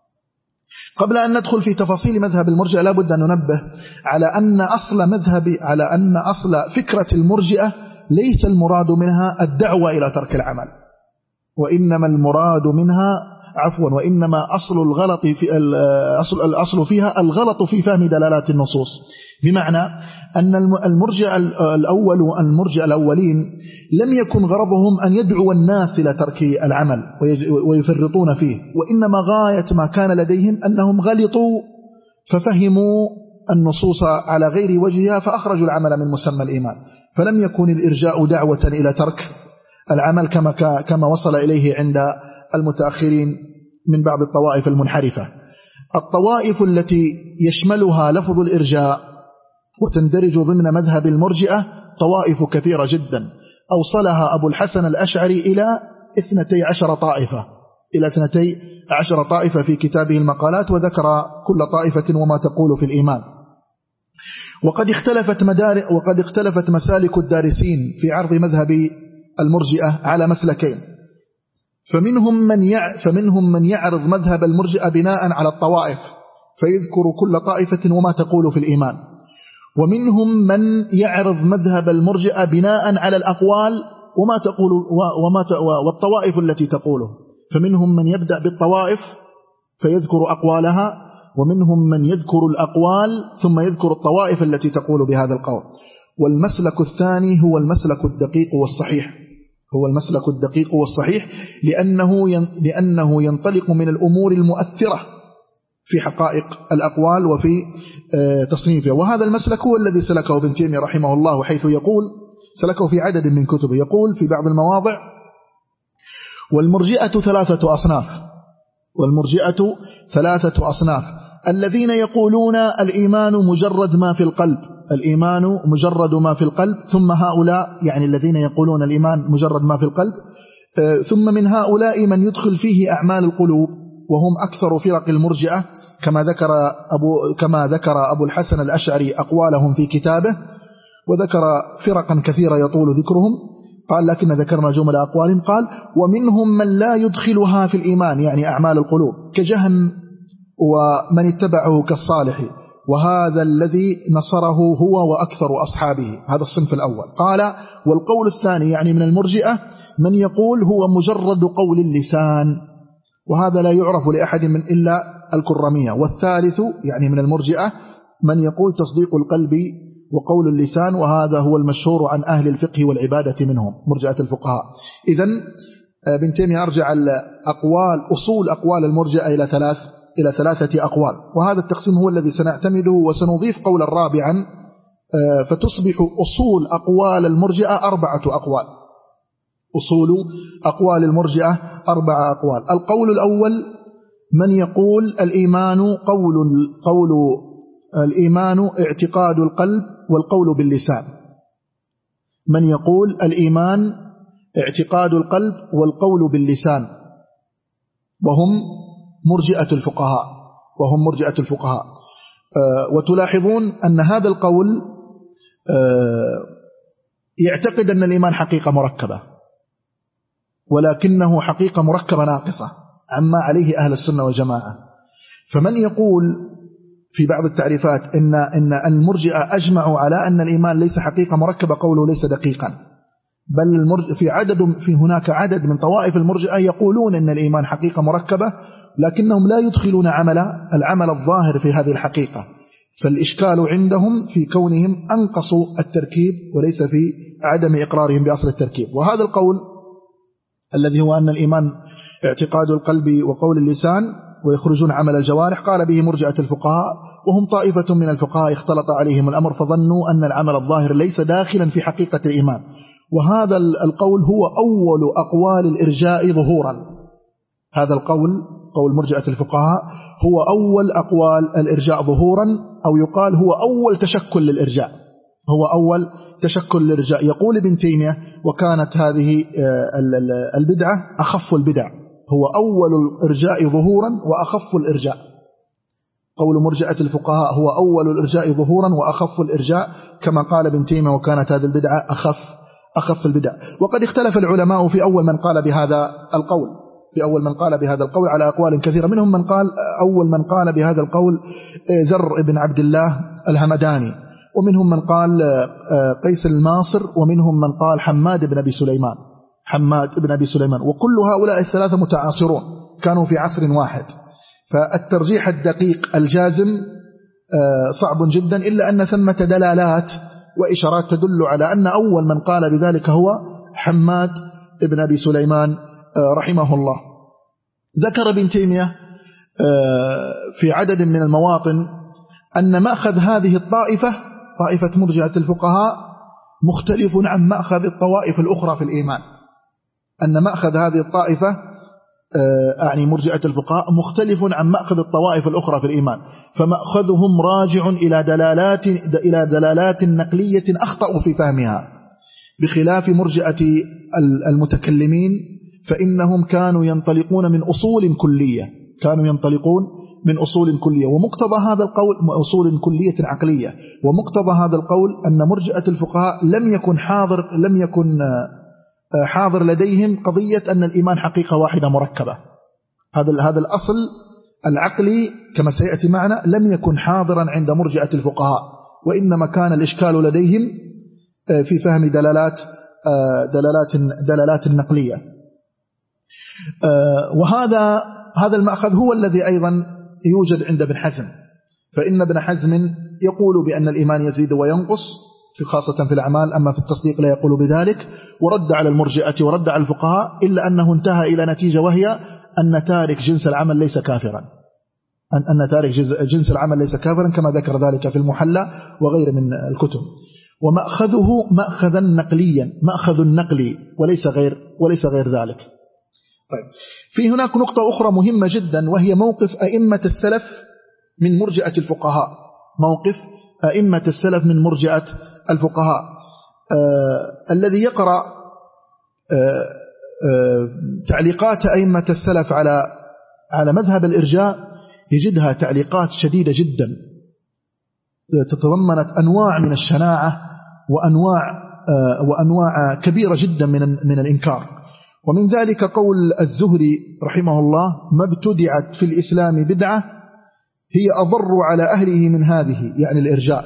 قبل أن ندخل في تفاصيل مذهب المرجئة لابد أن ننبه على أن أصل مذهب على أن أصل فكرة المرجئة ليس المراد منها الدعوة إلى ترك العمل، وإنما المراد منها عفوا وإنما أصل الغلط في الأصل, الأصل فيها الغلط في فهم دلالات النصوص. بمعنى أن المرجئة الأول والمرجئة الأولين لم يكن غرضهم أن يدعو الناس إلى ترك العمل ويفرطون فيه، وإنما غاية ما كان لديهم أنهم غلطوا ففهموا النصوص على غير وجهها فأخرجوا العمل من مسمى الإيمان. فلم يكن الإرجاء دعوة إلى ترك العمل كما كما وصل إليه عند المتأخرين من بعض الطوائف المنحرفة. الطوائف التي يشملها لفظ الإرجاء وتندرج ضمن مذهب المرجئة طوائف كثيرة جدا، أوصلها أبو الحسن الأشعري إلى اثنتي عشر طائفة إلى اثنتي عشر طائفة في كتابه المقالات، وذكر كل طائفة وما تقول في الإيمان. وقد اختلفت مدار وقد اختلفت مسالك الدارسين في عرض مذهب المرجئة على مسلكين، فمنهم من يع... فمنهم من يعرض مذهب المرجئة بناء على الطوائف فيذكر كل طائفة وما تقول في الإيمان، ومنهم من يعرض مذهب المرجئة بناء على الأقوال وما تقول وما ت... والطوائف التي تقوله، فمنهم من يبدأ بالطوائف فيذكر أقوالها، ومنهم من يذكر الأقوال ثم يذكر الطوائف التي تقول بهذا القول. والمسلك الثاني هو المسلك الدقيق والصحيح هو المسلك الدقيق والصحيح لأنه لأنه ينطلق من الأمور المؤثرة في حقائق الأقوال وفي تصنيفها. وهذا المسلك هو الذي سلكه ابن تيمية رحمه الله، حيث يقول سلكه في عدد من كتبه، يقول في بعض المواضع: والمرجئة ثلاثة أصناف والمرجئة ثلاثة أصناف الذين يقولون الإيمان مجرد ما في القلب الإيمان مجرد ما في القلب ثم هؤلاء يعني الذين يقولون الإيمان مجرد ما في القلب ثم من هؤلاء من يدخل فيه أعمال القلوب، وهم أكثر فرق المرجئة كما ذكر أبو كما ذكر أبو الحسن الأشعري أقوالهم في كتابه، وذكر فرقا كثيرة يطول ذكرهم. قال: لكن ذكرنا جمل أقوالهم. قال: ومنهم من لا يدخلها في الإيمان يعني أعمال القلوب كجهم ومن اتبعه كالصالح، وهذا الذي نصره هو وأكثر أصحابه. هذا الصنف الأول. قال: والقول الثاني يعني من المرجئة من يقول هو مجرد قول اللسان، وهذا لا يعرف لأحد من إلا الكرمية. والثالث يعني من المرجئة من يقول تصديق القلب وقول اللسان، وهذا هو المشهور عن أهل الفقه والعبادة منهم مرجئة الفقهاء. إذن ابن تيمية أرجع الأقوال أصول أقوال المرجئة إلى ثلاث إلى ثلاثة أقوال، وهذا التقسيم هو الذي سنعتمده، وسنضيف قولا رابعا فتصبح أصول أقوال المرجئة أربعة أقوال. أصول أقوال المرجئة أربعة أقوال. القول الأول من يقول الإيمان قول قول الإيمان اعتقاد القلب والقول باللسان. من يقول الإيمان اعتقاد القلب والقول باللسان، وهم مرجئة الفقهاء وهم مرجئة الفقهاء أه وتلاحظون أن هذا القول أه يعتقد أن الإيمان حقيقة مركبة، ولكنه حقيقة مركبة ناقصة عما عليه أهل السنة والجماعة. فمن يقول في بعض التعريفات إن إن المرجئة أجمعوا على أن الإيمان ليس حقيقة مركبة، قوله ليس دقيقا، بل في عدد في هناك عدد من طوائف المرجئة يقولون أن الإيمان حقيقة مركبة، لكنهم لا يدخلون عمل العمل الظاهر في هذه الحقيقة. فالإشكال عندهم في كونهم أنقصوا التركيب وليس في عدم إقرارهم بأصل التركيب. وهذا القول الذي هو أن الإيمان اعتقاد القلب وقول اللسان ويخرجون عمل الجوارح، قال به مرجئة الفقهاء، وهم طائفة من الفقهاء اختلط عليهم الأمر فظنوا أن العمل الظاهر ليس داخلا في حقيقة الإيمان. وهذا القول هو أول أقوال الإرجاء ظهورا. هذا القول قول مرجئة الفقهاء هو أول أقوال الإرجاء ظهورا، أو يقال هو أول تشكل للإرجاء، هو أول تشكل الإرجاء. يقول ابن تيمية وكانت هذه البدعة أخف البدع، هو أول الإرجاء ظهورا وأخف الإرجاء. قول مرجئة الفقهاء هو أول الإرجاء ظهورا وأخف الإرجاء، كما قال ابن تيمية وكانت هذه البدعة أخف أخف البدع. وقد اختلف العلماء في أول من قال بهذا القول في أول من قال بهذا القول على أقوال كثيرة. منهم من قال أول من قال بهذا القول ذر بن عبد الله الهمداني، ومنهم من قال قيس الماصر، ومنهم من قال حماد بن أبي سليمان حماد بن أبي سليمان وكل هؤلاء الثلاثة متعاصرون كانوا في عصر واحد. فالترجيح الدقيق الجازم صعب جدا، إلا أن ثمة دلالات وإشارات تدل على أن أول من قال بذلك هو حماد بن أبي سليمان رحمه الله. ذكر ابن تيمية في عدد من المواطن أن مأخذ هذه الطائفة طائفة مرجئة الفقهاء مختلف عن مأخذ الطوائف الأخرى في الإيمان، أن مأخذ هذه الطائفة أعني مرجئة الفقهاء مختلف عن مأخذ الطوائف الأخرى في الإيمان، فمأخذهم راجع إلى دلالات إلى دلالات نقلية أخطأوا في فهمها، بخلاف مرجئة المتكلمين فإنهم كانوا ينطلقون من أصول كلية كانوا ينطلقون من أصول كلية ومقتضى هذا القول أصول كلية عقلية. ومقتضى هذا القول أن مرجئة الفقهاء لم يكن حاضر لم يكن حاضر لديهم قضية أن الإيمان حقيقة واحدة مركبة. هذا هذا الأصل العقلي كما سيأتي معنا لم يكن حاضرا عند مرجئة الفقهاء، وإنما كان الإشكال لديهم في فهم دلالات دلالات دلالات النقلية. وهذا هذا المأخذ هو الذي أيضا يوجد عند ابن حزم، فإن ابن حزم يقول بأن الإيمان يزيد وينقص في خاصة في الأعمال، أما في التصديق لا يقول بذلك، ورد على المرجئة ورد على الفقهاء، إلا أنه انتهى إلى نتيجة وهي أن تارك جنس العمل ليس كافرا أن تارك جنس العمل ليس كافرا كما ذكر ذلك في المحلى وغير من الكتب. ومأخذه مأخذا نقليا مأخذ نقلي وليس غير وليس غير ذلك. طيب، في هناك نقطة أخرى مهمة جدا، وهي موقف أئمة السلف من مرجئة الفقهاء موقف أئمة السلف من مرجئة الفقهاء. آه الذي يقرأ آه آه تعليقات أئمة السلف على على مذهب الإرجاء يجدها تعليقات شديدة جدا، تتضمنت أنواع من الشناعة وأنواع آه وأنواع كبيرة جدا من من الإنكار. ومن ذلك قول الزهري رحمه الله: ما ابتدعت في الإسلام بدعة هي أضر على أهله من هذه، يعني الإرجاء.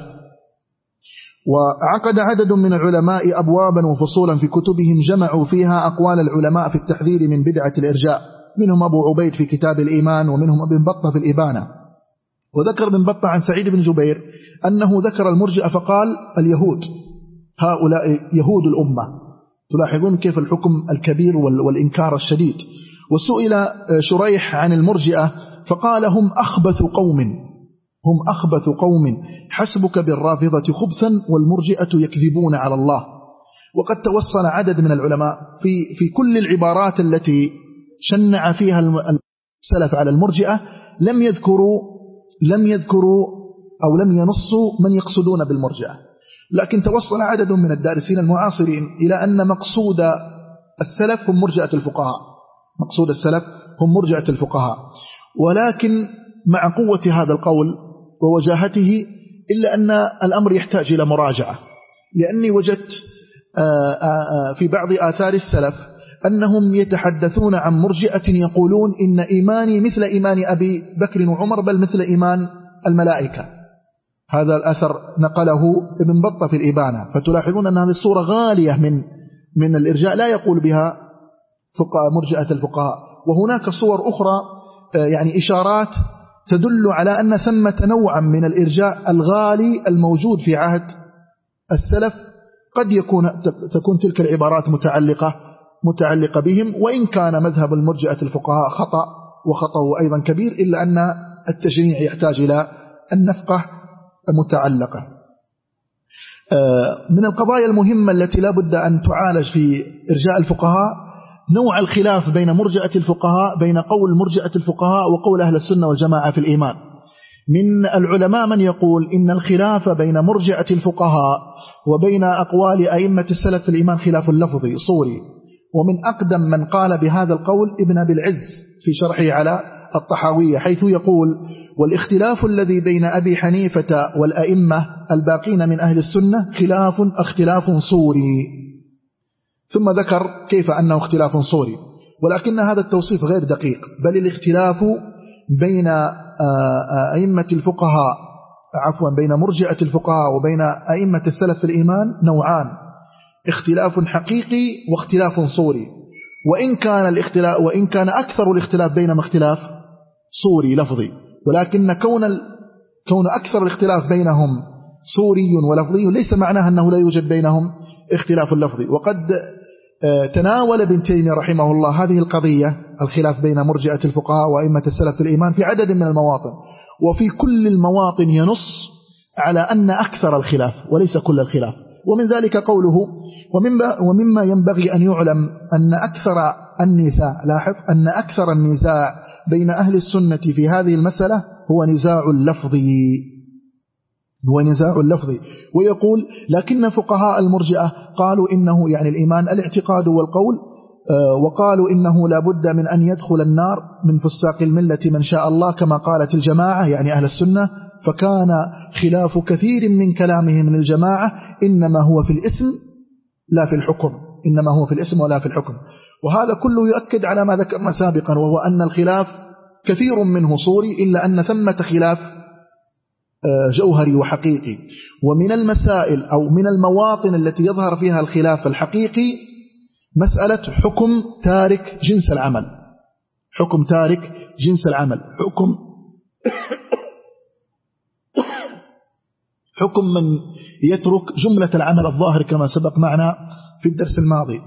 وعقد عدد من العلماء أبوابا وفصولا في كتبهم جمعوا فيها أقوال العلماء في التحذير من بدعة الإرجاء، منهم أبو عبيد في كتاب الإيمان، ومنهم ابن بطة في الإبانة. وذكر ابن بطة عن سعيد بن جبير أنه ذكر المرجئة فقال: اليهود هؤلاء يهود الأمة. تلاحظون كيف الحكم الكبير والإنكار الشديد. وسئل شريح عن المرجئة فقال: هم أخبث قوم هم أخبث قوم حسبك بالرافضة خبثا والمرجئة يكذبون على الله. وقد توصل عدد من العلماء في في كل العبارات التي شنع فيها السلف على المرجئة لم يذكروا لم يذكروا أو لم ينصوا من يقصدون بالمرجئة، لكن توصل عدد من الدارسين المعاصرين إلى أن مقصود السلف هم مرجئة الفقهاء مقصود السلف هم مرجئة الفقهاء. ولكن مع قوة هذا القول ووجاهته إلا أن الأمر يحتاج إلى مراجعة، لأني وجدت في بعض آثار السلف أنهم يتحدثون عن مرجئة يقولون إن إيماني مثل إيمان أبي بكر وعمر بل مثل إيمان الملائكة. هذا الأثر نقله ابن بطة في الإبانة. فتلاحظون أن هذه الصورة غالية من من الإرجاء لا يقول بها فقهاء مرجئة الفقهاء. وهناك صور أخرى يعني إشارات تدل على أن ثمة نوعا من الإرجاء الغالي الموجود في عهد السلف، قد يكون تكون تلك العبارات متعلقة متعلقة بهم، وإن كان مذهب المرجئة الفقهاء خطأ وخطأه أيضا كبير، إلا أن التشريع يحتاج إلى النفقة متعلقة. من القضايا المهمة التي لا بد أن تعالج في إرجاء الفقهاء نوع الخلاف بين مرجئة الفقهاء بين قول مرجئة الفقهاء وقول أهل السنة والجماعة في الإيمان. من العلماء من يقول إن الخلاف بين مرجئة الفقهاء وبين أقوال أئمة السلف في الإيمان خلاف لفظي صوري. ومن أقدم من قال بهذا القول ابن أبي العز في شرحه على الطحاوية، حيث يقول: والاختلاف الذي بين أبي حنيفة والأئمة الباقين من أهل السنة خلاف اختلاف صوري. ثم ذكر كيف أنه اختلاف صوري، ولكن هذا التوصيف غير دقيق، بل الاختلاف بين أئمة الفقهاء عفوا بين مرجئة الفقهاء وبين أئمة السلف في الإيمان نوعان: اختلاف حقيقي واختلاف صوري. وإن كان الاختلاف وإن كان أكثر الاختلاف بينهم اختلاف صوري لفظي، ولكن كون كون أكثر الاختلاف بينهم صوري ولفظي ليس معناه أنه لا يوجد بينهم اختلاف لفظي. وقد تناول ابن تيمية رحمه الله هذه القضية، الخلاف بين مرجئة الفقهاء وأئمة السلف في الإيمان، في عدد من المواطن، وفي كل المواطن ينص على أن أكثر الخلاف وليس كل الخلاف. ومن ذلك قوله: ومما ينبغي أن يعلم أن أكثر النزاع، لاحظ أن أكثر النزاع بين أهل السنة في هذه المسألة هو نزاع اللفظي هو نزاع اللفظي ويقول: لكن فقهاء المرجئة قالوا إنه يعني الإيمان الاعتقاد والقول، وقالوا إنه لا بد من أن يدخل النار من فساق الملة من شاء الله، كما قالت الجماعة يعني أهل السنة. فكان خلاف كثير من كلامهم من الجماعة إنما هو في الاسم لا في الحكم إنما هو في الاسم ولا في الحكم. وهذا كله يؤكد على ما ذكرنا سابقا، وهو أن الخلاف كثير منه صوري، إلا أن ثمة خلاف جوهري وحقيقي. ومن المسائل أو من المواطن التي يظهر فيها الخلاف الحقيقي مسألة حكم تارك جنس العمل حكم تارك جنس العمل حكم حكم من يترك جملة العمل الظاهر كما سبق معنا في الدرس الماضي.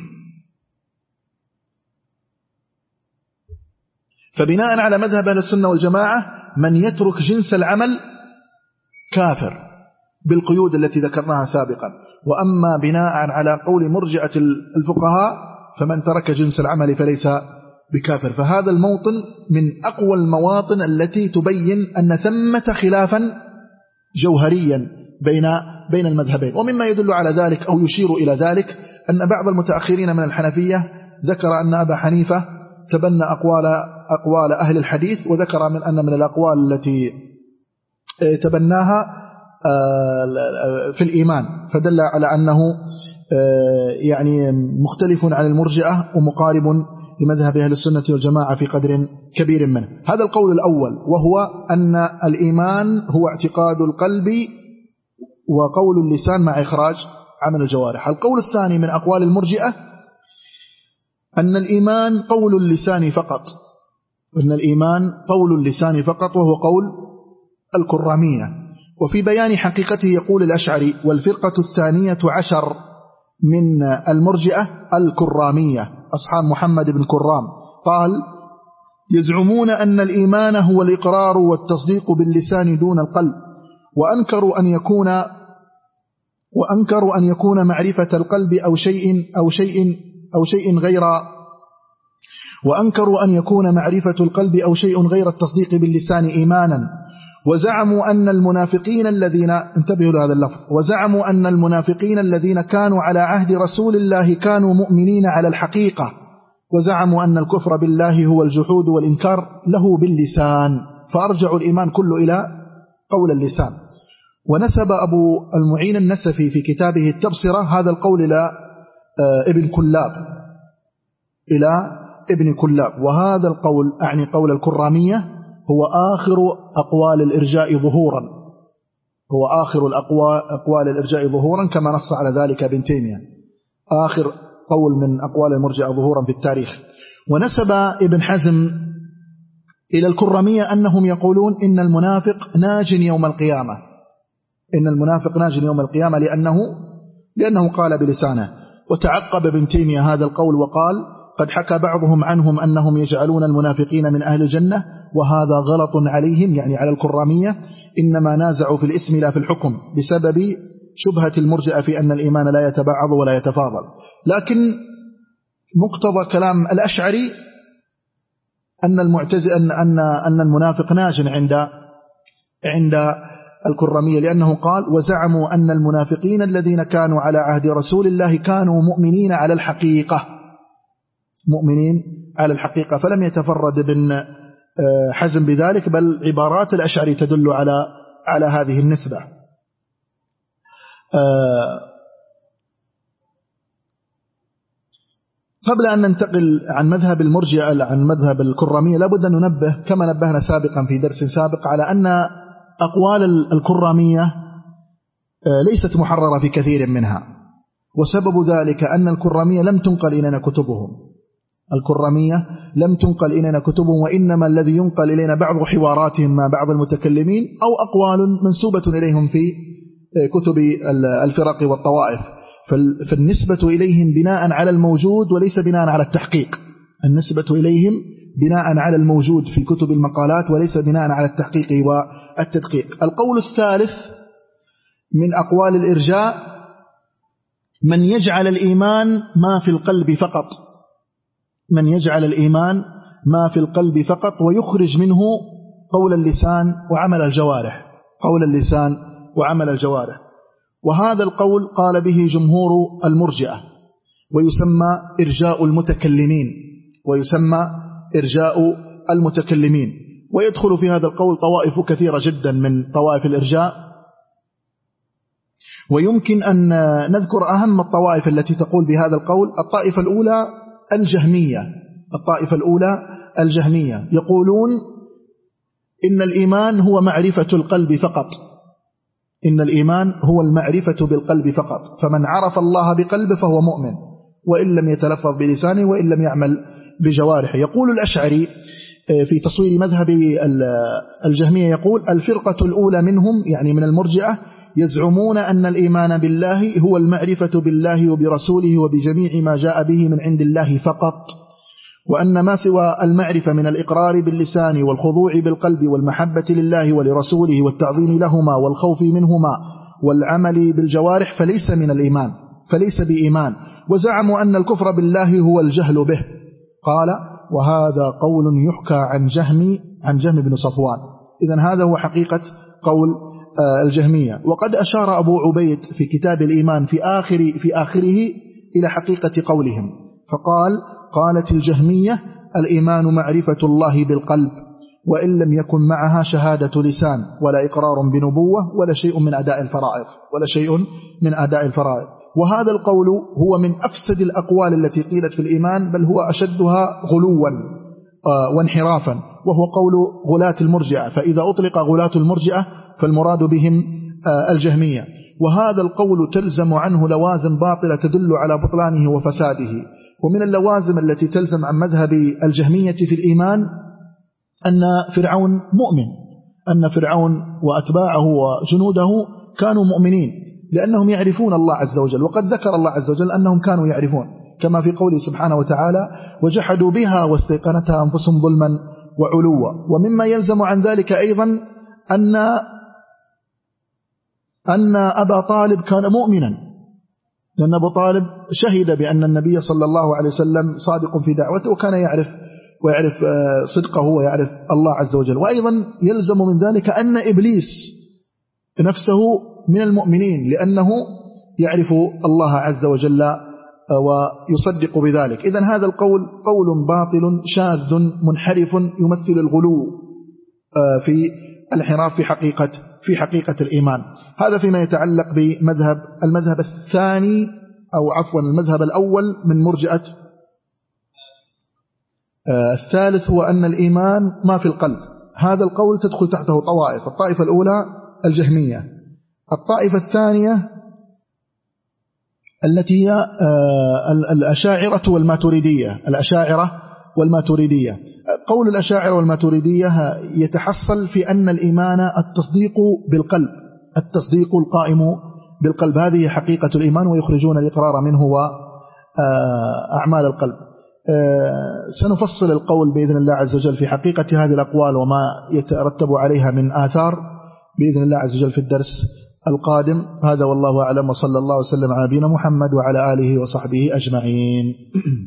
فبناء على مذهب أهل السنة والجماعة من يترك جنس العمل كافر بالقيود التي ذكرناها سابقا. وأما بناء على قول مرجئة الفقهاء فمن ترك جنس العمل فليس بكافر. فهذا الموطن من أقوى المواطن التي تبين أن ثمة خلافا جوهريا بين بين المذهبين. ومما يدل على ذلك أو يشير إلى ذلك أن بعض المتأخرين من الحنفية ذكر أن أبا حنيفة تبنى أقوال أقوال أهل الحديث، وذكر من أن من الأقوال التي تبناها في الإيمان، فدل على أنه يعني مختلف عن المرجئة ومقارب لمذهب أهل السنة والجماعة في قدر كبير منه. هذا القول الأول، وهو أن الإيمان هو اعتقاد القلب وقول اللسان مع إخراج عمل الجوارح. القول الثاني من أقوال المرجئة أن الإيمان قول اللسان فقط أن الإيمان قول اللسان فقط وهو قول الكرامية. وفي بيان حقيقته يقول الأشعري: والفرقة الثانية عشر من المرجئة الكرامية أصحاب محمد بن كرام، قال: يزعمون أن الإيمان هو الإقرار والتصديق باللسان دون القلب، وأنكروا أن يكون وأنكروا أن يكون معرفة القلب أو شيء أو شيء أو شيء غير وأنكروا أن يكون معرفة القلب أو شيء غير التصديق باللسان إيمانا. وزعموا أن المنافقين الذين انتبهوا لهذا اللفظ وزعموا أن المنافقين الذين كانوا على عهد رسول الله كانوا مؤمنين على الحقيقة، وزعموا أن الكفر بالله هو الجحود والإنكار له باللسان، فأرجعوا الإيمان كله إلى قول اللسان. ونسب أبو المعين النسفي في كتابه التبصرة هذا القول إلى ابن كلاب إلى ابن كلاب وهذا القول أعني قول الكرامية هو آخر أقوال الإرجاء ظهورا هو آخر أقوال الإرجاء ظهورا كما نص على ذلك ابن تيمية، آخر قول من أقوال المرجئة ظهورا في التاريخ. ونسب ابن حزم إلى الكرامية أنهم يقولون إن المنافق ناج يوم القيامة إن المنافق ناج يوم القيامة لأنه لأنه قال بلسانه. وتعقب ابن تيمية هذا القول وقال: قد حكى بعضهم عنهم أنهم يجعلون المنافقين من أهل الجنة، وهذا غلط عليهم يعني على الكرامية، إنما نازعوا في الاسم لا في الحكم بسبب شبهة المرجئة في أن الإيمان لا يتبعض ولا يتفاضل. لكن مقتضى كلام الأشعري أن المعتزل أن أن أن المنافق ناج عند عند الكرمية، لأنه قال وزعموا أن المنافقين الذين كانوا على عهد رسول الله كانوا مؤمنين على الحقيقة، مؤمنين على الحقيقة، فلم يتفرد ابن حزم بذلك، بل عبارات الأشعري تدل على على هذه النسبة. قبل أن ننتقل عن مذهب المرجئة عن مذهب الكرامية لابد أن ننبه كما نبهنا سابقا في درس سابق على أن أقوال الكرامية ليست محررة في كثير منها، وسبب ذلك أن الكرامية لم تنقل إلينا كتبهم، الكرامية لم تنقل إلينا كتبهم، وإنما الذي ينقل إلينا بعض حواراتهم مع بعض المتكلمين أو أقوال منسوبة إليهم في كتب الفرق والطوائف، فالنسبة إليهم بناء على الموجود وليس بناء على التحقيق، النسبة إليهم بناء على الموجود في كتب المقالات وليس بناء على التحقيق والتدقيق. القول الثالث من أقوال الإرجاء من يجعل الإيمان ما في القلب فقط، من يجعل الإيمان ما في القلب فقط ويخرج منه قول اللسان وعمل الجوارح، قول اللسان وعمل الجوارح. وهذا القول قال به جمهور المرجئة، ويسمى إرجاء المتكلمين، ويسمى إرجاء المتكلمين، ويدخل في هذا القول طوائف كثيرة جدا من طوائف الإرجاء، ويمكن أن نذكر أهم الطوائف التي تقول بهذا القول. الطائفة الأولى الجهمية، الطائفة الأولى الجهمية يقولون إن الإيمان هو معرفة القلب فقط، إن الإيمان هو المعرفة بالقلب فقط، فمن عرف الله بقلبه فهو مؤمن وإن لم يتلفظ بلسانه وإن لم يعمل بجوارحه. يقول الأشعري في تصوير مذهب الجهمية، يقول الفرقة الأولى منهم يعني من المرجئة يزعمون أن الإيمان بالله هو المعرفة بالله وبرسوله وبجميع ما جاء به من عند الله فقط، وأن ما سوى المعرفة من الإقرار باللسان والخضوع بالقلب والمحبة لله ولرسوله والتعظيم لهما والخوف منهما والعمل بالجوارح فليس من الإيمان، فليس بإيمان. وزعموا أن الكفر بالله هو الجهل به. قال وهذا قول يحكى عن جهم عن جهم بن صفوان. إذن هذا هو حقيقة قول الجهمية. وقد أشار أبو عبيد في كتاب الإيمان في آخر في آخره إلى حقيقة قولهم، فقال قالت الجهمية الإيمان معرفة الله بالقلب وإن لم يكن معها شهادة لسان ولا إقرار بنبوة ولا شيء من أداء الفرائض ولا شيء من أداء الفرائض. وهذا القول هو من أفسد الأقوال التي قيلت في الإيمان، بل هو أشدها غلوا وانحرافا، وهو قول غلاة المرجئة، فإذا أطلق غلاة المرجئة فالمراد بهم الجهمية. وهذا القول تلزم عنه لوازم باطلة تدل على بطلانه وفساده. ومن اللوازم التي تلزم عن مذهب الجهمية في الإيمان أن فرعون مؤمن، أن فرعون وأتباعه وجنوده كانوا مؤمنين لأنهم يعرفون الله عز وجل، وقد ذكر الله عز وجل أنهم كانوا يعرفون، كما في قوله سبحانه وتعالى وجحدوا بها واستيقنتها أنفسهم ظلما وعلوا. ومما يلزم عن ذلك أيضا أن أن أبا طالب كان مؤمنا، لأن أبو طالب شهد بأن النبي صلى الله عليه وسلم صادق في دعوته، وكان يعرف ويعرف صدقه ويعرف الله عز وجل. وأيضا يلزم من ذلك أن إبليس نفسه من المؤمنين لأنه يعرف الله عز وجل ويصدق بذلك. إذن هذا القول قول باطل شاذ منحرف يمثل الغلو في الانحراف في حقيقة في حقيقة الإيمان. هذا فيما يتعلق بمذهب المذهب الثاني أو عفوا المذهب الأول من مرجئة. الثالث هو أن الإيمان ما في القلب. هذا القول تدخل تحته طوائف. الطائفة الأولى الجهمية، الطائفة الثانية التي هي الأشاعرة والماتريدية. الأشاعرة والماتريدية قول الأشاعرة والماتريدية يتحصل في أن الإيمان التصديق بالقلب، التصديق القائم بالقلب، هذه حقيقة الإيمان، ويخرجون الإقرار منه وأعمال القلب. سنفصل القول بإذن الله عز وجل في حقيقة هذه الأقوال وما يترتب عليها من آثار بإذن الله عز وجل في الدرس القادم. هذا والله أعلم، وصلى الله وسلم على نبينا محمد وعلى آله وصحبه أجمعين.